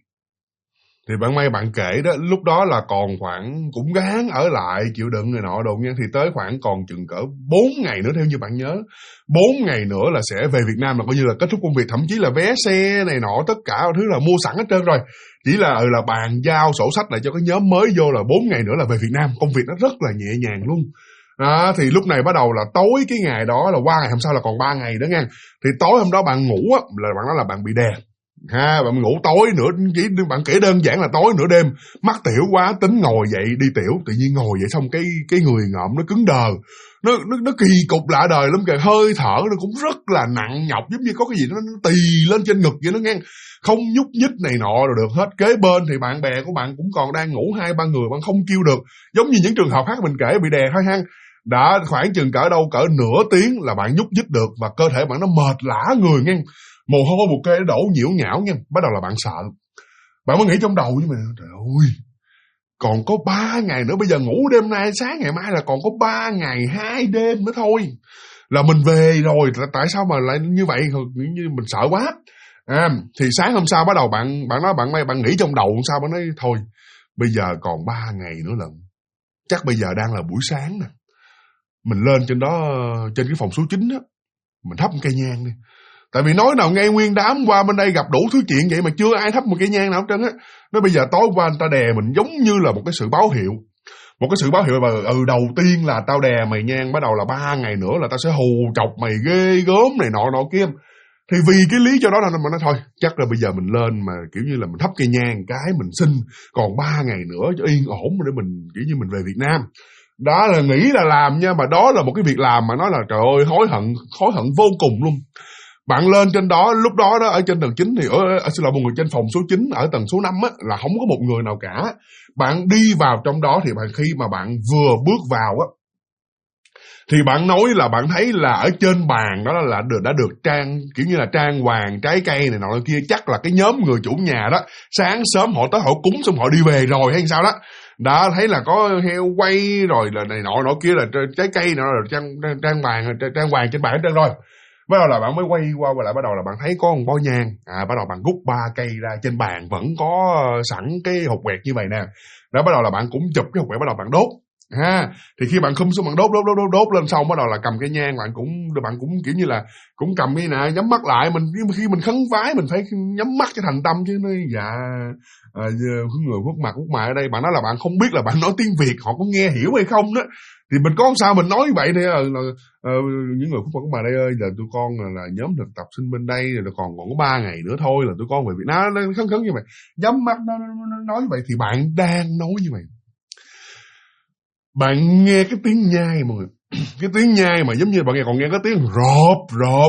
Thì bạn May bạn kể đó, lúc đó là còn khoảng cũng gắng ở lại chịu đựng người nọ đồ nha, thì tới khoảng còn chừng cỡ 4 ngày nữa theo như bạn nhớ. 4 ngày nữa là sẽ về Việt Nam, là coi như là kết thúc công việc, thậm chí là vé xe này nọ tất cả thứ là mua sẵn hết trơn rồi. Chỉ là bàn giao sổ sách lại cho cái nhóm mới vô là 4 ngày nữa là về Việt Nam, công việc nó rất là nhẹ nhàng luôn. Đó, thì lúc này bắt đầu là tối cái ngày đó là qua ngày hôm sau là còn 3 ngày đó nha. Thì tối hôm đó bạn ngủ á, là bạn nói là bạn bị đè. Bạn ngủ tối nữa, bạn kể đơn giản là tối nửa đêm, mắc tiểu quá, tính ngồi dậy đi tiểu, tự nhiên ngồi dậy xong cái người ngợm nó cứng đờ, nó kỳ cục lạ đời lắm kìa, hơi thở nó cũng rất là nặng nhọc, giống như có cái gì nó tì lên trên ngực vậy, nó nghe không nhúc nhích này nọ rồi được hết. Kế bên thì bạn bè của bạn cũng còn đang ngủ 2-3 người, bạn không kêu được, giống như những trường hợp khác mình kể bị đè thôi ha. Đã khoảng chừng cỡ nửa tiếng là bạn nhúc nhích được, và cơ thể bạn nó mệt lả người nghe, mồ hôi một kê đổ nhiễu nhão nha. Bắt đầu là bạn sợ, bạn mới nghĩ trong đầu với mình, trời ơi, còn có 3 ngày nữa, bây giờ ngủ đêm nay sáng ngày mai là còn có 3 ngày 2 đêm nữa thôi là mình về rồi, tại sao mà lại như vậy, như mình sợ quá. Thì sáng hôm sau bắt đầu bạn nói bạn nghĩ trong đầu sao, bạn nói thôi bây giờ còn 3 ngày nữa lận, chắc bây giờ đang là buổi sáng nè, mình lên trên đó, trên cái phòng số 9 á, mình thắp một cây nhang đi. Tại vì nói nào ngay nguyên đám qua bên đây gặp đủ thứ chuyện vậy mà chưa ai thắp một cây nhang nào hết trơn á. Nói bây giờ tối qua người ta đè mình giống như là một cái sự báo hiệu. Một cái sự báo hiệu mà đầu tiên là tao đè mày nhang, bắt đầu là 3 ngày nữa là tao sẽ hù chọc mày ghê gớm này nọ kia. Thì vì cái lý cho đó là mình nói thôi, chắc là bây giờ mình lên mà kiểu như là mình thắp cây nhang cái mình xin còn 3 ngày nữa cho yên ổn để mình kiểu như mình về Việt Nam. Đó là nghĩ là làm nha, mà đó là một cái việc làm mà nói là trời ơi hối hận vô cùng luôn. Bạn lên trên đó, lúc đó ở trên tầng 9 thì xin lỗi mọi người, trên phòng số 9 ở tầng số 5 á, là không có một người nào cả. Bạn đi vào trong đó thì khi mà bạn vừa bước vào á, thì bạn nói là bạn thấy là ở trên bàn đó là đã được trang kiểu như là trang hoàng trái cây này nọ kia, chắc là cái nhóm người chủ nhà đó sáng sớm họ tới họ cúng xong họ đi về rồi hay sao đó. Đã thấy là có heo quay rồi là này nọ kia, là trái cây nọ là trang hoàng trên bàn hết trơn rồi. Bắt đầu là bạn mới quay qua và lại bắt đầu là bạn thấy có một bó nhang, bắt đầu bạn rút 3 cây ra, trên bàn vẫn có sẵn cái hộp quẹt như vậy nè. Đó, bắt đầu là bạn cũng chụp cái hộp quẹt, bắt đầu bạn đốt. Thì khi bạn khum xuống bạn đốt lên xong, bắt đầu là cầm cái nhang, bạn cũng kiểu như là cũng cầm cái nè, nhắm mắt lại, khi mình khấn vái mình phải nhắm mắt cho thành tâm chứ. Nói dạ người khuất mặt ở đây, bạn nói là bạn không biết là bạn nói tiếng Việt họ có nghe hiểu hay không đó. Thì mình có sao mình nói như vậy thì những người khuất mặt ở đây ơi, giờ tụi con là nhóm thực tập sinh bên đây, rồi còn có 3 ngày nữa thôi là tụi con về Việt Nam. Nó khấn như vậy, nhắm mắt nó nói như vậy, thì bạn đang nói như vậy. Bạn nghe cái tiếng nhai mọi người, cái tiếng nhai mà giống như bạn nghe, còn nghe cái tiếng rộp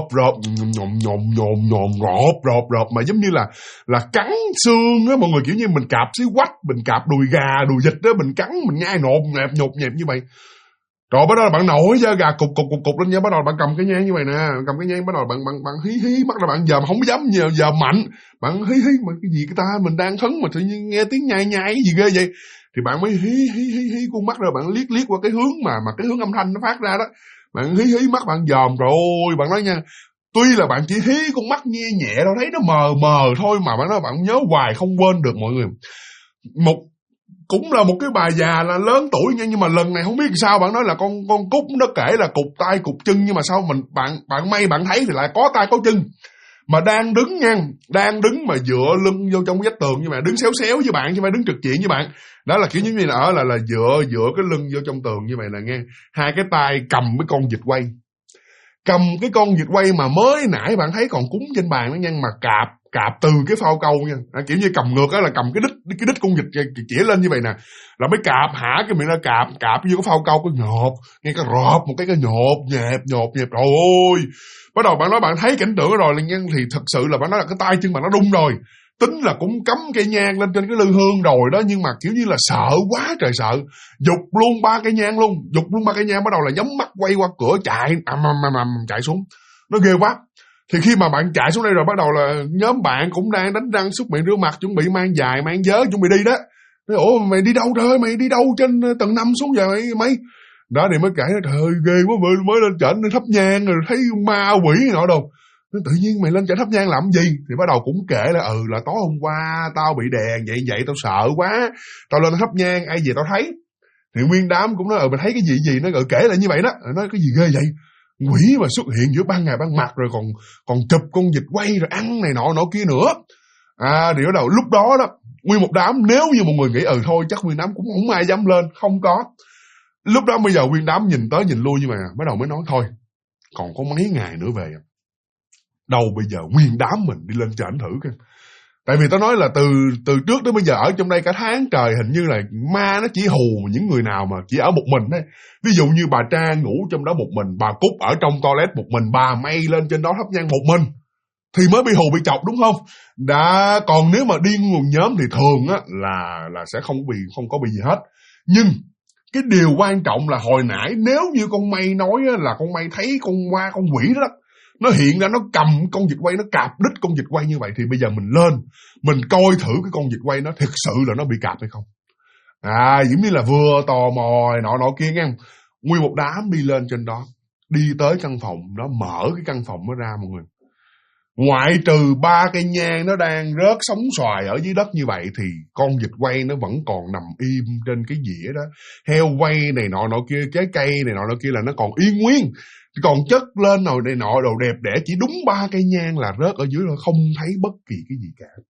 mà giống như là cắn xương á mọi người, kiểu như mình cạp xí quách, mình cạp đùi gà, đùi vịt đó, mình cắn, mình nhai nhột nhẹp như vậy. Rồi bắt đầu bạn nổi da gà cục lên nha, bắt đầu bạn cầm cái nhang như vậy nè, cầm cái nhang bắt đầu bạn hí mắt ra, bạn giờ mà không dám giờ mạnh, bạn hí mà cái gì cái ta, mình đang khấn mà tự nhiên nghe tiếng nhai cái gì ghê vậy. Thì bạn mới hí con mắt rồi bạn liếc qua cái hướng mà cái hướng âm thanh nó phát ra đó, bạn hí mắt, bạn dòm rồi bạn nói nha, tuy là bạn chỉ hí con mắt nghe nhẹ đâu, thấy nó mờ thôi mà bạn nói bạn nhớ hoài không quên được mọi người. Cũng là một cái bà già là lớn tuổi nha, nhưng mà lần này không biết sao bạn nói là con Cúc nó kể là cụt tay cụt chân, nhưng mà sao bạn May bạn thấy thì lại có tay có chân, mà đang đứng mà dựa lưng vô trong vách tường, nhưng mà đứng xéo với bạn chứ không phải đứng trực diện với bạn. Đó là kiểu như là dựa cái lưng vô trong tường như vậy là nghe, hai cái tay cầm cái con vịt quay, mà mới nãy bạn thấy còn cúng trên bàn đó nha, mà cạp từ cái phao câu nha, kiểu như cầm ngược á, là cầm cái đít con vịt chĩa lên như vậy nè, là mới cạp hả cái miệng ra, cạp vô cái phao câu, cái nhột nghe, cái rộp một cái nhột nhẹp trời ơi. Bắt đầu bạn nói bạn thấy cảnh tượng rồi thì thật sự là bạn nói là cái tay chân bạn nó rung rồi, Tính là cũng cắm cây nhang lên trên cái lư hương rồi đó, nhưng mà kiểu như là sợ quá trời sợ, giục luôn 3 cây nhang luôn, giục luôn 3 cây nhang, bắt đầu là nhắm mắt quay qua cửa chạy chạy xuống. Nó ghê quá. Thì khi mà bạn chạy xuống đây rồi, bắt đầu là nhóm bạn cũng đang đánh răng súc miệng rửa mặt, chuẩn bị mang giày mang vớ, chuẩn bị đi đó. Nói, ủa mày đi đâu trời, mày đi đâu trên tầng 5 xuống giờ mày đó. Thì mới kể, trời ơi ghê quá, mới lên trển thắp nhang rồi thấy ma quỷ nọ đâu. Tự nhiên mày lên trển thắp nhang làm gì? Thì bắt đầu cũng kể là tối hôm qua tao bị đè vậy tao sợ quá, tao lên thắp nhang ai về tao thấy. Thì nguyên đám cũng nói mày thấy cái gì nó kể lại như vậy đó. Nói cái gì ghê vậy, quỷ mà xuất hiện giữa ban ngày ban mặt, rồi còn chụp con vịt quay rồi ăn này nọ kia nữa. Thì bắt đầu lúc đó nguyên một đám, nếu như một người nghĩ thôi chắc nguyên đám cũng không ai dám lên, không có. Lúc đó bây giờ nguyên đám nhìn tới nhìn lui như vậy, bắt đầu mới nói thôi còn có mấy ngày nữa về, đâu bây giờ nguyên đám mình đi lên trển thử coi. Tại vì tao nói là từ trước đến bây giờ ở trong đây cả tháng trời, hình như là ma nó chỉ hù những người nào mà chỉ ở một mình thôi. Ví dụ như bà Trang ngủ trong đó một mình, bà Cúc ở trong toilet một mình, bà May lên trên đó thắp nhang một mình thì mới bị hù bị chọc, đúng không? Còn nếu mà đi nguồn nhóm thì thường á là sẽ không có bị gì hết. Nhưng cái điều quan trọng là hồi nãy nếu như con May nói là con May thấy con ma con quỷ đó, nó hiện ra nó cầm con vịt quay, nó cạp đít con vịt quay như vậy, thì bây giờ mình lên mình coi thử cái con vịt quay nó thực sự là nó bị cạp hay không. Giống như là vừa tò mò nọ kia nghe. Nguyên một đám đi lên trên đó, đi tới căn phòng đó, mở cái căn phòng nó ra mọi người. Ngoại trừ 3 cây nhang nó đang rớt sóng xoài ở dưới đất như vậy, thì con vịt quay nó vẫn còn nằm im trên cái dĩa đó. Heo quay này nọ kia, trái cây này nọ kia là nó còn yên nguyên, còn chất lên nồi này nọ đồ đẹp đẽ, chỉ đúng 3 cây nhang là rớt ở dưới rồi, không thấy bất kỳ cái gì cả.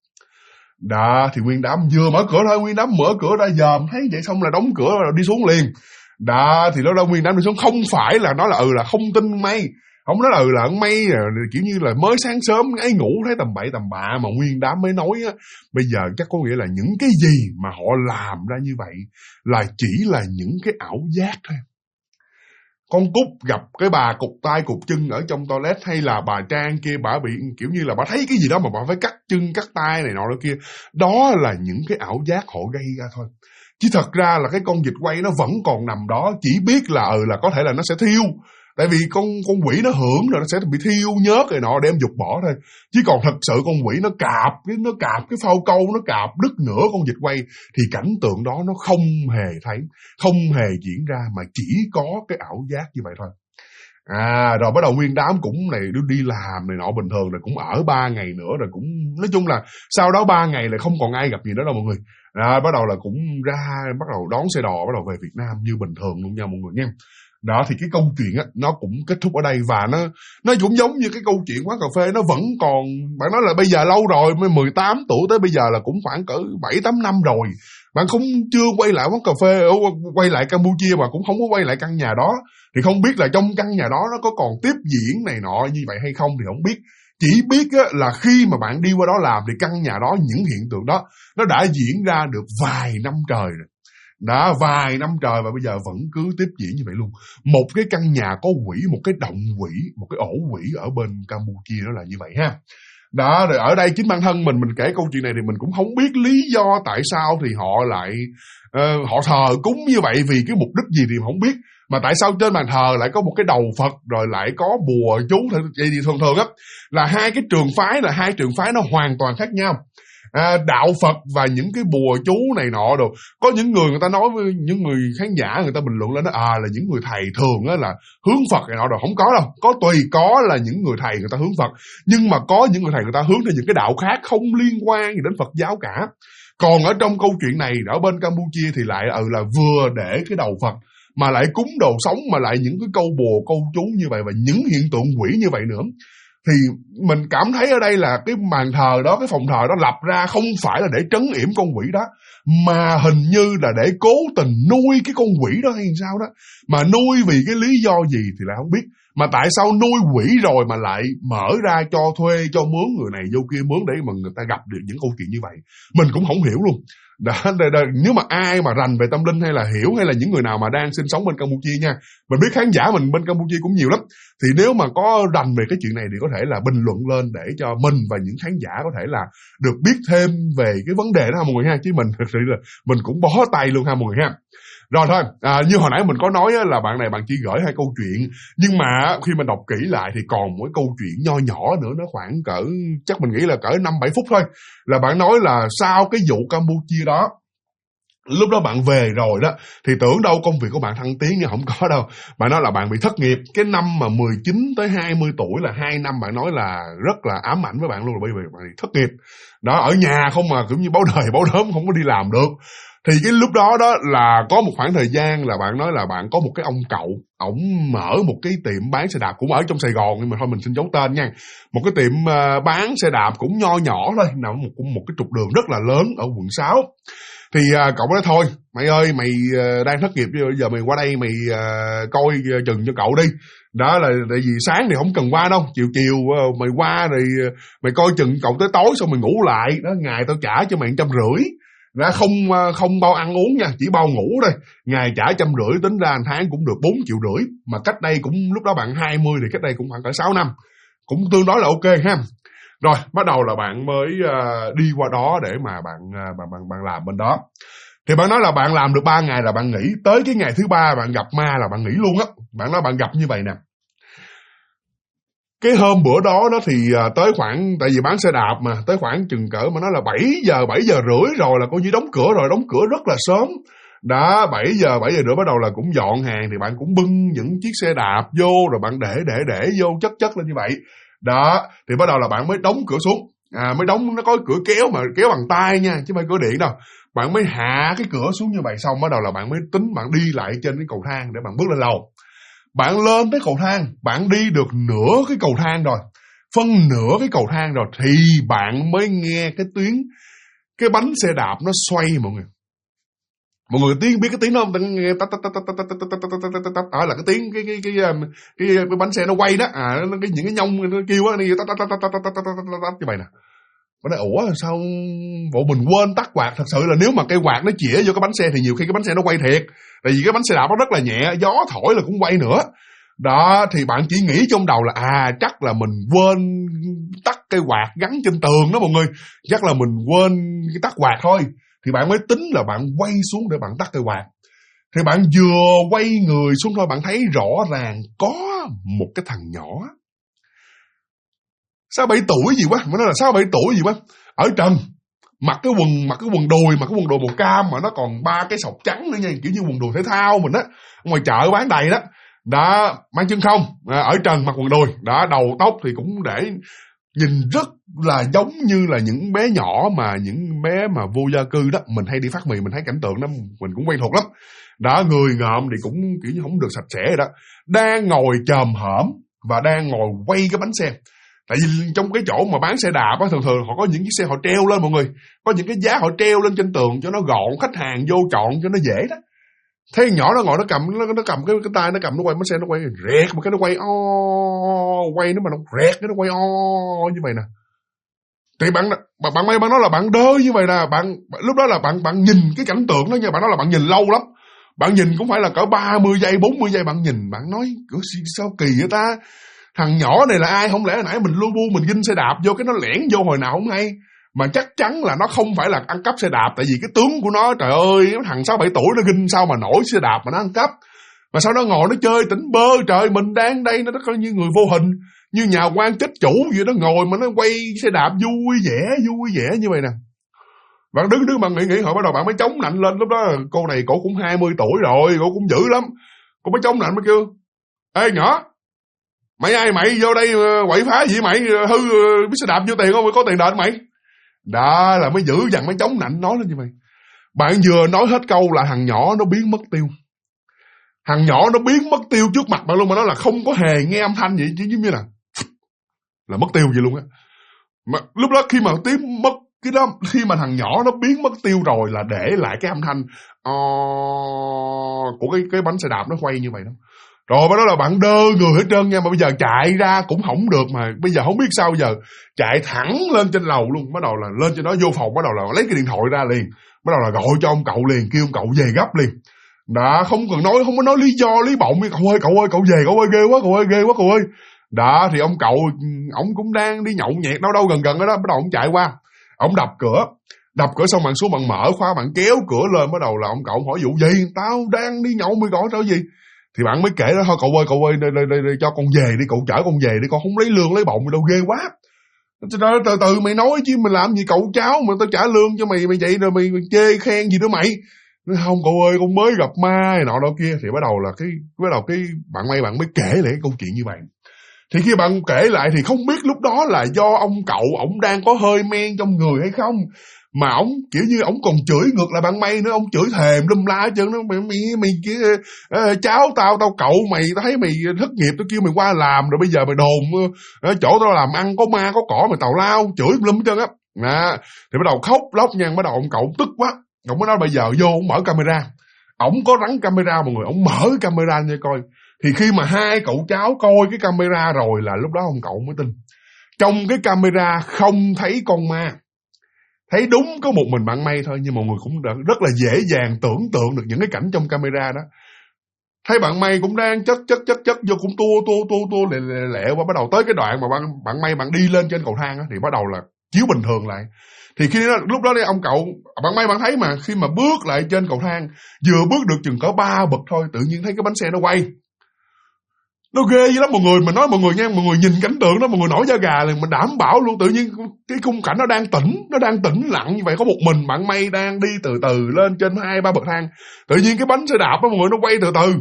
Đó, thì nguyên đám vừa mở cửa thôi, nguyên đám mở cửa ra dòm thấy vậy xong là đóng cửa rồi đi xuống liền. Đó, thì đó nguyên đám đi xuống, không phải là nói là không tin May, không nói là May kiểu như là mới sáng sớm ấy ngủ thấy tầm bậy tầm bạ, mà nguyên đám mới nói á. Bây giờ chắc có nghĩa là những cái gì mà họ làm ra như vậy là chỉ là những cái ảo giác thôi. Con Cúc gặp cái bà cụt tay cụt chân ở trong toilet, hay là bà Trang kia bà bị kiểu như là bà thấy cái gì đó mà bà phải cắt chân cắt tay này nọ kia, đó là những cái ảo giác họ gây ra thôi. Chứ thật ra là cái con vịt quay nó vẫn còn nằm đó, chỉ biết là là có thể là nó sẽ thiêu. Tại vì con quỷ nó hưởng rồi nó sẽ bị thiêu nhớt rồi nọ đem dục bỏ thôi. Chứ còn thật sự con quỷ nó cạp cái phao câu, nó cạp đứt nửa con vịt quay, thì cảnh tượng đó nó không hề thấy, không hề diễn ra, mà chỉ có cái ảo giác như vậy thôi. Rồi bắt đầu nguyên đám cũng đi làm này nọ bình thường, rồi cũng ở 3 ngày nữa, rồi cũng nói chung là sau đó 3 ngày là không còn ai gặp gì đó đâu mọi người. Bắt đầu là cũng bắt đầu đón xe đò, bắt đầu về Việt Nam như bình thường luôn nha mọi người nha. Đó, thì cái câu chuyện á nó cũng kết thúc ở đây, và nó cũng giống như cái câu chuyện quán cà phê, nó vẫn còn, bạn nói là bây giờ lâu rồi, 18 tuổi tới bây giờ là cũng khoảng cỡ 7-8 năm rồi, bạn không chưa quay lại quán cà phê, quay lại Campuchia mà cũng không có quay lại căn nhà đó, thì không biết là trong căn nhà đó nó có còn tiếp diễn này nọ như vậy hay không thì không biết. Chỉ biết á, là khi mà bạn đi qua đó làm thì căn nhà đó, những hiện tượng đó nó đã diễn ra được vài năm trời rồi. Đã vài năm trời và bây giờ vẫn cứ tiếp diễn như vậy luôn. Một cái căn nhà có quỷ, một cái động quỷ, một cái ổ quỷ ở bên Campuchia nó là như vậy ha. Đó, rồi ở đây chính bản thân mình kể câu chuyện này thì mình cũng không biết lý do tại sao thì họ lại họ thờ cúng như vậy, vì cái mục đích gì thì không biết. Mà tại sao trên bàn thờ lại có một cái đầu Phật, rồi lại có bùa chú, vậy thì thường á là hai trường phái nó hoàn toàn khác nhau. Đạo Phật và những cái bùa chú này nọ đồ, có những người ta nói với những người khán giả, người ta bình luận lên đó là những người thầy thường á là hướng Phật này nọ đồ, không có đâu. Có là những người thầy người ta hướng Phật, nhưng mà có những người thầy người ta hướng đến những cái đạo khác không liên quan gì đến Phật giáo cả. Còn ở trong câu chuyện này ở bên Campuchia thì lại là vừa để cái đầu Phật mà lại cúng đồ sống, mà lại những cái câu bùa câu chú như vậy và những hiện tượng quỷ như vậy nữa. Thì mình cảm thấy ở đây là cái bàn thờ đó, cái phòng thờ đó lập ra không phải là để trấn yểm con quỷ đó, mà hình như là để cố tình nuôi cái con quỷ đó hay sao đó. Mà nuôi vì cái lý do gì thì lại không biết. Mà tại sao nuôi quỷ rồi mà lại mở ra cho thuê, cho mướn người này vô kia mướn để mà người ta gặp được những câu chuyện như vậy? Mình cũng không hiểu luôn. Nếu mà ai mà rành về tâm linh hay là hiểu, hay là những người nào mà đang sinh sống bên Campuchia nha, mình biết khán giả mình bên Campuchia cũng nhiều lắm, thì nếu mà có rành về cái chuyện này thì có thể là bình luận lên để cho mình và những khán giả có thể là được biết thêm về cái vấn đề đó ha mọi người ha. Chứ mình thực sự là mình cũng bó tay luôn ha mọi người ha. Rồi thôi, như hồi nãy mình có nói là bạn này bạn chỉ gửi 2 câu chuyện, nhưng mà khi mình đọc kỹ lại thì còn một câu chuyện nho nhỏ nữa, nó khoảng cỡ, chắc mình nghĩ là cỡ 5-7 phút thôi. Là bạn nói là sau cái vụ Campuchia đó, lúc đó bạn về rồi đó, thì tưởng đâu công việc của bạn thăng tiến, nhưng không có đâu. Bạn nói là bạn bị thất nghiệp. Cái năm mà 19 tới 20 tuổi là 2 năm bạn nói là rất là ám ảnh với bạn luôn, là bởi vì bạn bị thất nghiệp. Đó, ở nhà không mà kiểu như báo đời báo đốm, không có đi làm được. Thì cái lúc đó đó là có một khoảng thời gian là bạn nói là bạn có một cái ông cậu, ổng mở một cái tiệm bán xe đạp cũng ở trong Sài Gòn, nhưng mà thôi mình xin giấu tên nha. Một cái tiệm bán xe đạp cũng nho nhỏ thôi, nằm một cái trục đường rất là lớn ở quận 6. Thì cậu nói thôi, mày ơi, mày đang thất nghiệp, bây giờ mày qua đây mày coi chừng cho cậu đi. Đó là tại vì sáng thì không cần qua đâu, chiều mày qua rồi mày coi chừng cậu tới tối xong mày ngủ lại. Đó, ngày tao trả cho mày 150. Đã không bao ăn uống nha, chỉ bao ngủ thôi. Ngày trả 150, tính ra tháng cũng được 4,5 triệu. Mà cách đây cũng, lúc đó bạn 20 thì cách đây cũng khoảng cỡ 6 năm. Cũng tương đối là ok ha. Rồi, bắt đầu là bạn mới đi qua đó để mà bạn làm bên đó. Thì bạn nói là bạn làm được 3 ngày là bạn nghỉ. Tới cái ngày thứ 3 bạn gặp ma là bạn nghỉ luôn á. Bạn nói bạn gặp như vậy nè. Cái hôm bữa đó thì tới khoảng, tại vì bán xe đạp mà, tới khoảng chừng cỡ mà nói là 7 giờ rưỡi rồi là coi như đóng cửa rồi, đóng cửa rất là sớm. Đó, 7 giờ rưỡi bắt đầu là cũng dọn hàng, thì bạn cũng bưng những chiếc xe đạp vô, rồi bạn để vô chất lên như vậy. Đó, thì bắt đầu là bạn mới đóng cửa xuống. Mới đóng, nó có cửa kéo mà kéo bằng tay nha, chứ không phải cửa điện đâu. Bạn mới hạ cái cửa xuống như vậy, xong bắt đầu là bạn mới tính bạn đi lại trên cái cầu thang để bạn bước lên lầu. Bạn lên tới cầu thang, bạn đi được nửa cái cầu thang rồi, phân nửa cái cầu thang rồi, thì bạn mới nghe cái tiếng, cái bánh xe đạp nó xoay mọi người. Mọi người biết cái tiếng đó không? Nghe tắt đó là cái tiếng cái bánh xe nó quay đó, những cái nhông nó kêu á, như vậy nè. Bạn nói ủa sao bộ mình quên tắt quạt. Thật sự là nếu mà cây quạt nó chĩa vô cái bánh xe thì nhiều khi cái bánh xe nó quay thiệt, tại vì cái bánh xe đạp nó rất là nhẹ, gió thổi là cũng quay nữa. Đó, thì bạn chỉ nghĩ trong đầu là chắc là mình quên tắt cây quạt gắn trên tường đó mọi người, chắc là mình quên tắt quạt thôi. Thì bạn mới tính là bạn quay xuống để bạn tắt cây quạt. Thì bạn vừa quay người xuống thôi, bạn thấy rõ ràng có một cái thằng nhỏ 6-7 tuổi gì quá, mà nó là 6-7 tuổi gì quá, ở trần, mặc cái quần đùi màu cam mà nó còn 3 cái sọc trắng nữa nha, kiểu như quần đùi thể thao mình á, ngoài chợ bán đầy đó. Đó, mang chân không, ở trần mặc quần đùi, đó, đầu tóc thì cũng để nhìn rất là giống như là những bé nhỏ mà những bé mà vô gia cư đó, mình hay đi phát mì mình thấy cảnh tượng đó mình cũng quen thuộc lắm. Đó, người ngợm thì cũng kiểu như không được sạch sẽ đó, đang ngồi chồm hổm và đang ngồi quay cái bánh xe. Tại vì trong cái chỗ mà bán xe đạp á, thường họ có những chiếc xe họ treo lên mọi người, có những cái giá họ treo lên trên tường cho nó gọn, khách hàng vô chọn cho nó dễ đó. Thế nhỏ nó ngồi nó cầm cái tay nó cầm nó quay bánh xe, nó quay rẹt một cái, nó quay quay nó mà nó rẹt cái nó quay như vậy nè. Thì bạn nói là bạn đơ như vậy nè, bạn lúc đó là bạn nhìn cái cảnh tượng đó nha, bạn nói là bạn nhìn lâu lắm. Bạn nhìn cũng phải là cỡ 30 giây 40 giây bạn nhìn, bạn nói sao kỳ vậy ta? Thằng nhỏ này là ai? Không lẽ nãy mình lu bu mình ginh xe đạp vô cái nó lẻn vô hồi nào không hay. Mà chắc chắn là nó không phải là ăn cắp xe đạp, tại vì cái tướng của nó, trời ơi, thằng 6-7 tuổi nó ginh sao mà nổi xe đạp mà nó ăn cắp. Mà sao nó ngồi nó chơi tỉnh bơ, trời, mình đang đây nó coi như người vô hình, như nhà quan chết chủ vậy đó, ngồi mà nó quay xe đạp vui vẻ như vậy nè. Bạn đứng bạn nghĩ hồi bắt đầu bạn mới chống nạnh lên. Lúc đó cô này cổ cũng 20 tuổi rồi, cổ cũng dữ lắm. Cô mới chống nạnh mới kêu: "Ê nhỏ, mày ai mày vô đây quậy phá gì mày, hư biết xe đạp vô tiền không, có tiền đền mày." Đó là mới dữ dằn, mới chống nạnh nói lên như vậy. Bạn vừa nói hết câu là thằng nhỏ nó biến mất tiêu. Thằng nhỏ nó biến mất tiêu trước mặt bạn luôn, mà nó là không có hề nghe âm thanh vậy, chứ giống như là mất tiêu vậy luôn á. Mà lúc đó khi mà tiếng mất cái đó, khi mà thằng nhỏ nó biến mất tiêu rồi là để lại cái âm thanh của cái bánh xe đạp nó quay như vậy đó. Rồi bắt đó là bạn đơ người hết trơn nha, mà bây giờ chạy ra cũng không được, mà bây giờ không biết sao giờ, chạy thẳng lên trên lầu luôn, bắt đầu là lên trên đó vô phòng, bắt đầu là lấy cái điện thoại ra liền, bắt đầu là gọi cho ông cậu liền, kêu ông cậu về gấp liền. Đó, không có nói lý do lý bọng, cậu ơi cậu về, cậu ơi ghê quá cậu ơi. Đó thì ông cậu ổng cũng đang đi nhậu nhẹt đâu gần đó, bắt đầu ông chạy qua, ông đập cửa xong bạn xuống bạn mở khóa, bạn kéo cửa lên, bắt đầu là ông cậu hỏi vụ gì, tao đang đi nhậu mày gọi tao gì. Thì bạn mới kể đó, thôi cậu ơi đây, cho con về đi, cậu chở con về đi, con không lấy lương lấy bọng đâu, ghê quá. Từ từ mày nói chứ, mày làm gì cậu cháu mà tao trả lương cho mày vậy rồi mày chê khen gì nữa mày. Nói không cậu ơi, con mới gặp ma này nọ đâu kia. Thì bắt đầu cái bạn mới kể lại cái câu chuyện như vậy. Thì khi bạn kể lại thì không biết lúc đó là do ông cậu ổng đang có hơi men trong người hay không, mà ổng kiểu như ổng còn chửi ngược lại bạn May nữa, ổng chửi thèm lum la hết trơn. Mày cháu tao cậu mày, tao thấy mày thất nghiệp, tao kêu mày qua làm rồi bây giờ mày đồn chỗ tao làm ăn có ma có cỏ, mày tào lao chửi lum hết trơn á. Thì bắt đầu khóc lóc nha, bắt đầu ông cậu tức quá, ổng mới nói bây giờ vô ổng mở camera, ổng có gắn camera mọi người, ổng mở camera nha coi. Thì khi mà hai cậu cháu coi cái camera rồi là lúc đó ông cậu mới tin. Trong cái camera không thấy con ma, thấy đúng có một mình bạn May thôi, nhưng mọi người cũng rất là dễ dàng tưởng tượng được những cái cảnh trong camera đó. Thấy bạn May cũng đang chất vô, cũng tua lẹ qua, bắt đầu tới cái đoạn mà bạn May bạn đi lên trên cầu thang đó, thì bắt đầu là chiếu bình thường lại. Thì khi đó, lúc đó ông cậu bạn May bạn thấy mà khi mà bước lại trên cầu thang, vừa bước được chừng có 3 bậc thôi, tự nhiên thấy cái bánh xe nó quay. Nó ghê vậy lắm mọi người, mình nói mọi người nha, mọi người nhìn cảnh tượng đó mọi người nổi da gà liền, mình đảm bảo luôn. Tự nhiên cái khung cảnh nó đang tĩnh lặng như vậy, có một mình bạn May đang đi từ từ lên trên 2-3 bậc thang, tự nhiên cái bánh xe đạp đó mọi người nó quay từ từ,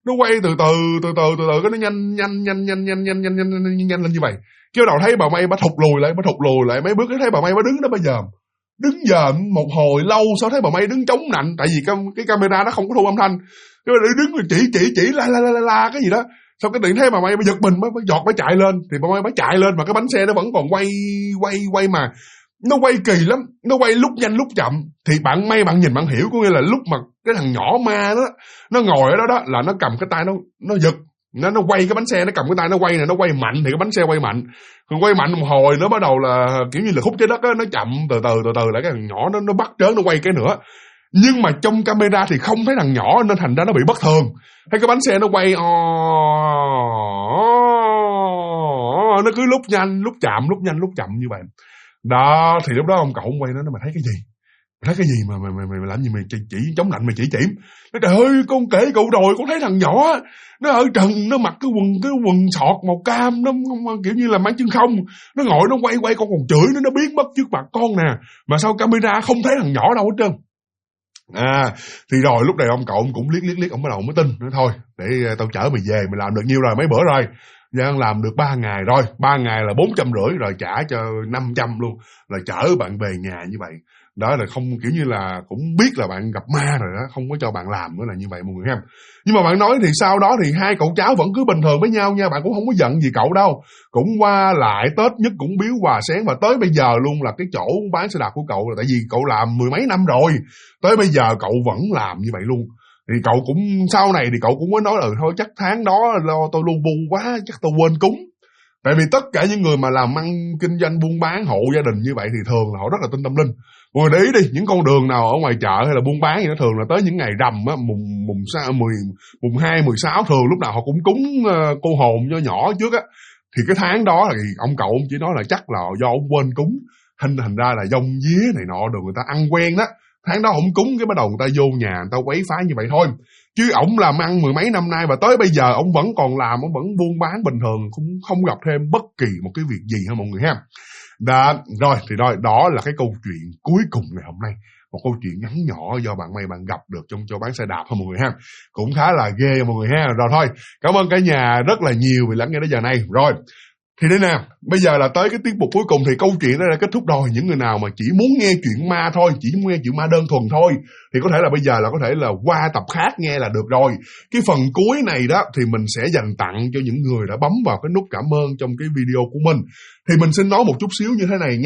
cái nó nhanh lên như vậy. Cái đầu thấy bà May bà thụt lùi lại mấy bước, thấy bà May bà đứng đó đứng dòm một hồi lâu, sau thấy bà May đứng chống nạnh, tại vì cái camera nó không có thu âm thanh, cái đứng chỉ la cái gì đó. Xong cái điện thấy bà May giật mình, mới giọt mới chạy lên, thì bà May mới chạy lên mà cái bánh xe nó vẫn còn quay mà nó quay kỳ lắm, nó quay lúc nhanh lúc chậm. Thì bạn May bạn nhìn bạn hiểu, có nghĩa là lúc mà cái thằng nhỏ ma đó nó ngồi ở đó là nó cầm cái tay nó giật, nó quay cái bánh xe, nó cầm cái tay nó quay này, nó quay mạnh thì cái bánh xe quay mạnh, còn quay mạnh một hồi nó bắt đầu là kiểu như là khúc trái đất á, nó chậm từ từ lại cái thằng nhỏ nó bắt trớn, nó quay cái nữa. Nhưng mà trong camera thì không thấy thằng nhỏ, nên thành ra nó bị bất thường. Thấy cái bánh xe nó quay nó cứ lúc nhanh lúc chậm như vậy. Đó thì lúc đó ông cậu quay nó mày thấy cái gì? Mày thấy cái gì mà làm gì mày chỉ chống lạnh mày chỉ? Nói trời ơi, con kể cậu rồi, con thấy thằng nhỏ nó ở trần, nó mặc cái quần sọt màu cam, nó kiểu như là mang chân không, nó ngồi nó quay con còn chửi nó biến mất trước mặt con nè, mà sao camera không thấy thằng nhỏ đâu hết trơn. Thì rồi lúc này ông cậu ông cũng liếc ông bắt đầu mới tin. Nói thôi để tao chở mày về, mày làm được nhiêu rồi, mấy bữa rồi Giang làm được 3 ngày rồi, 3 ngày là 450 rồi, trả cho 500 luôn, là chở bạn về nhà như vậy. Đó là không, kiểu như là cũng biết là bạn gặp ma rồi đó, không có cho bạn làm nữa là như vậy mọi người ha. Nhưng mà bạn nói thì sau đó thì hai cậu cháu vẫn cứ bình thường với nhau nha, bạn cũng không có giận gì cậu đâu, cũng qua lại Tết nhất cũng biếu quà sáng, và tới bây giờ luôn là cái chỗ bán xe đạp của cậu là tại vì cậu làm 10 mấy năm rồi, tới bây giờ cậu vẫn làm như vậy luôn. Thì cậu cũng sau này thì cậu cũng mới nói là thôi chắc tháng đó lo tôi lu bu quá, chắc tôi quên cúng. Tại vì tất cả những người mà làm ăn kinh doanh buôn bán hộ gia đình như vậy thì thường là họ rất là tin tâm linh. Mọi người để ý đi, những con đường nào ở ngoài chợ hay là buôn bán thì nó thường là tới những ngày rằm á, mùng 2, 16 thường lúc nào họ cũng cúng cô hồn cho nhỏ trước á. Thì cái tháng đó thì ông cậu ông chỉ nói là chắc là do ông quên cúng, thành ra là dông día này nọ được người ta ăn quen đó. Tháng đó không cúng cái bắt đầu người ta vô nhà người ta quấy phá như vậy thôi. Chứ ổng làm ăn 10 mấy năm nay và tới bây giờ ổng vẫn còn làm, ổng vẫn buôn bán bình thường, cũng không gặp thêm bất kỳ một cái việc gì ha mọi người ha. Rồi thì đó là cái câu chuyện cuối cùng ngày hôm nay. Một câu chuyện ngắn nhỏ do bạn May bạn gặp được trong chỗ bán xe đạp ha mọi người ha. Cũng khá là ghê mọi người ha. Rồi thôi, cảm ơn cả nhà rất là nhiều vì lắng nghe đến giờ này. Rồi, thì đây nè, bây giờ là tới cái tiết mục cuối cùng thì câu chuyện đó đã kết thúc rồi. Những người nào mà chỉ muốn nghe chuyện ma thôi, chỉ muốn nghe chuyện ma đơn thuần thôi, thì có thể là bây giờ là có thể là qua tập khác nghe là được rồi. Cái phần cuối này đó thì mình sẽ dành tặng cho những người đã bấm vào cái nút cảm ơn trong cái video của mình. Thì mình xin nói một chút xíu như thế này nha.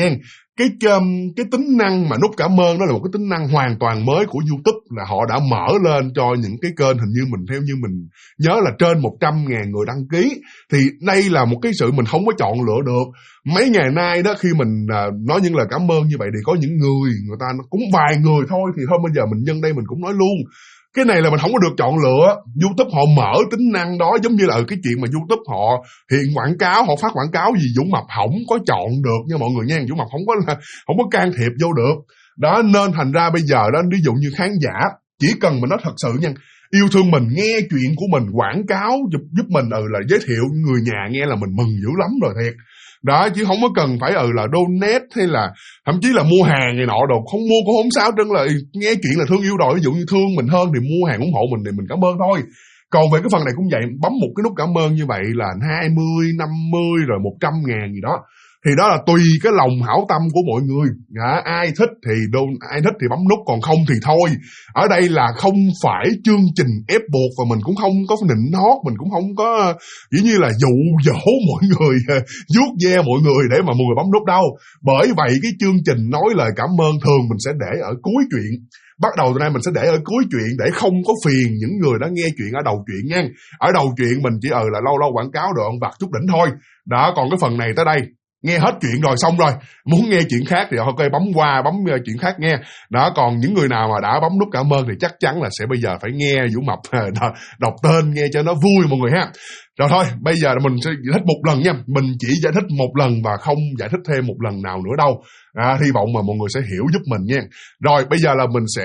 cái tính năng mà nút cảm ơn đó là một cái tính năng hoàn toàn mới của YouTube, là họ đã mở lên cho những cái kênh, hình như mình theo như mình nhớ là trên 100.000 người đăng ký. Thì đây là một cái sự mình không có chọn lựa được. Mấy ngày nay đó, khi mình nói những lời cảm ơn như vậy thì có những người ta cũng vài người thôi, thì thôi bây giờ mình nhân đây mình cũng nói luôn. Cái này là mình không có được chọn lựa. YouTube họ mở tính năng đó, giống như là cái chuyện mà YouTube họ hiện quảng cáo, họ phát quảng cáo gì Vũ Mập không có chọn được nha mọi người nha. Vũ Mập không có can thiệp vô được. Đó, nên thành ra bây giờ đó, ví dụ như khán giả chỉ cần mình nói thật sự nha, yêu thương mình, nghe chuyện của mình, quảng cáo giúp mình là giới thiệu người nhà nghe là mình mừng dữ lắm rồi thiệt. Đó, chứ không có cần phải là donate hay là thậm chí là mua hàng này nọ đồ, không mua cũng không sao, trơn là nghe chuyện là thương yêu rồi. Ví dụ như thương mình hơn thì mua hàng ủng hộ mình thì mình cảm ơn thôi. Còn về cái phần này cũng vậy, bấm một cái nút cảm ơn như vậy là 20, 50 rồi 100.000 gì đó. Thì đó là tùy cái lòng hảo tâm của mọi người. Ai thích thì bấm nút, còn không thì thôi. Ở đây là không phải chương trình ép buộc, và mình cũng không có nịnh hót, mình cũng không có dĩ như là dụ dỗ mọi người, vuốt ve mọi người để mà mọi người bấm nút đâu. Bởi vậy cái chương trình nói lời cảm ơn thường mình sẽ để ở cuối chuyện. Bắt đầu từ nay mình sẽ để ở cuối chuyện để không có phiền những người đã nghe chuyện ở đầu chuyện nha. Ở đầu chuyện mình chỉ là lâu lâu quảng cáo đoạn vặt chút đỉnh thôi. Đó, còn cái phần này tới đây nghe hết chuyện rồi, xong rồi. Muốn nghe chuyện khác thì ok bấm qua, bấm chuyện khác nghe. Đó, còn những người nào mà đã bấm nút cảm ơn thì chắc chắn là sẽ bây giờ phải nghe Vũ Mập đọc tên nghe cho nó vui mọi người ha. Rồi thôi, bây giờ mình sẽ giải thích một lần nha. Mình chỉ giải thích một lần và không giải thích thêm một lần nào nữa đâu. Hy vọng mà mọi người sẽ hiểu giúp mình nha. Rồi, bây giờ là mình sẽ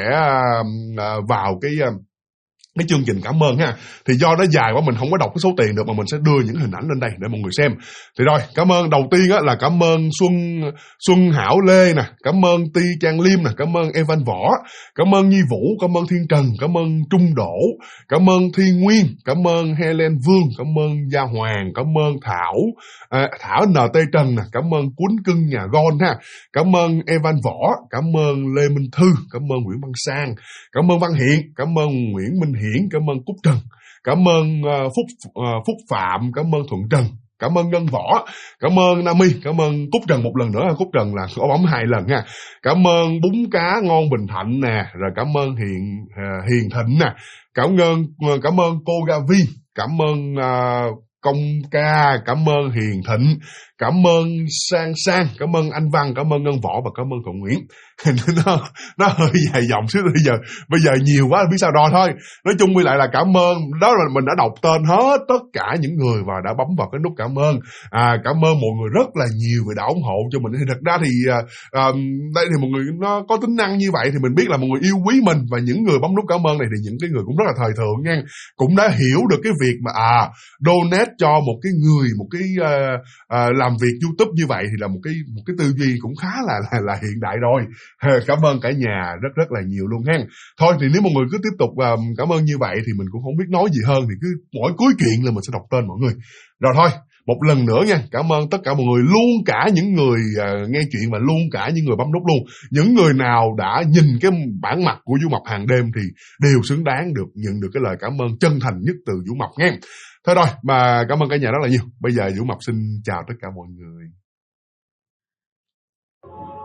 vào cái chương trình cảm ơn ha. Thì do nó dài quá mình không có đọc cái số tiền được, mà mình sẽ đưa những hình ảnh lên đây để mọi người xem. Thì rồi, cảm ơn đầu tiên á là cảm ơn Xuân Hảo Lê nè, cảm ơn Ti Trang Liêm nè, cảm ơn Evan Võ, cảm ơn Nhi Vũ, cảm ơn Thiên Trần, cảm ơn Trung Đỗ, cảm ơn Thi Nguyên, cảm ơn Helen Vương, cảm ơn Gia Hoàng, cảm ơn Thảo NT Trần nè, cảm ơn Cuốn Cưng Nhà Gon ha, cảm ơn Evan Võ, cảm ơn Lê Minh Thư, cảm ơn Nguyễn Văn Sang, cảm ơn Văn Hiện, cảm ơn Nguyễn Minh Hiển, cảm ơn Cúc Trần, cảm ơn Phúc Phạm, cảm ơn Thuận Trần, cảm ơn Ngân Võ, cảm ơn Nami, cảm ơn Cúc Trần một lần nữa. Cúc Trần là có bấm 2 lần ha. Cảm ơn Bún Cá Ngon Bình Thạnh nè, rồi cảm ơn Hiền Thịnh nè, cảm ơn cô Gavi, cảm ơn Công Ca, cảm ơn Hiền Thịnh, cảm ơn Sang, cảm ơn anh Văn, cảm ơn Ngân Võ và cảm ơn Thuận Nguyễn. nó hơi dài dòng xíu, bây giờ nhiều quá biết sao đo thôi. Nói chung với lại là cảm ơn, đó là mình đã đọc tên hết tất cả những người và đã bấm vào cái nút cảm ơn. Cảm ơn mọi người rất là nhiều vì đã ủng hộ cho mình. Thì thật ra thì đây thì mọi người nó có tính năng như vậy thì mình biết là mọi người yêu quý mình, và những người bấm nút cảm ơn này thì những cái người cũng rất là thời thượng nha, cũng đã hiểu được cái việc mà donate cho một cái người, một cái làm việc YouTube như vậy thì là một cái tư duy cũng khá là hiện đại rồi. Cảm ơn cả nhà rất là nhiều luôn ha. Thôi thì nếu mọi người cứ tiếp tục cảm ơn như vậy thì mình cũng không biết nói gì hơn, thì cứ mỗi cuối chuyện là mình sẽ đọc tên mọi người. Rồi thôi, một lần nữa nha, cảm ơn tất cả mọi người, luôn cả những người nghe chuyện và luôn cả những người bấm nút luôn. Những người nào đã nhìn cái bản mặt của Vũ Mập hàng đêm thì đều xứng đáng được nhận được cái lời cảm ơn chân thành nhất từ Vũ Mập nha. Thôi rồi, mà cảm ơn cả nhà rất là nhiều. Bây giờ Vũ Mập xin chào tất cả mọi người.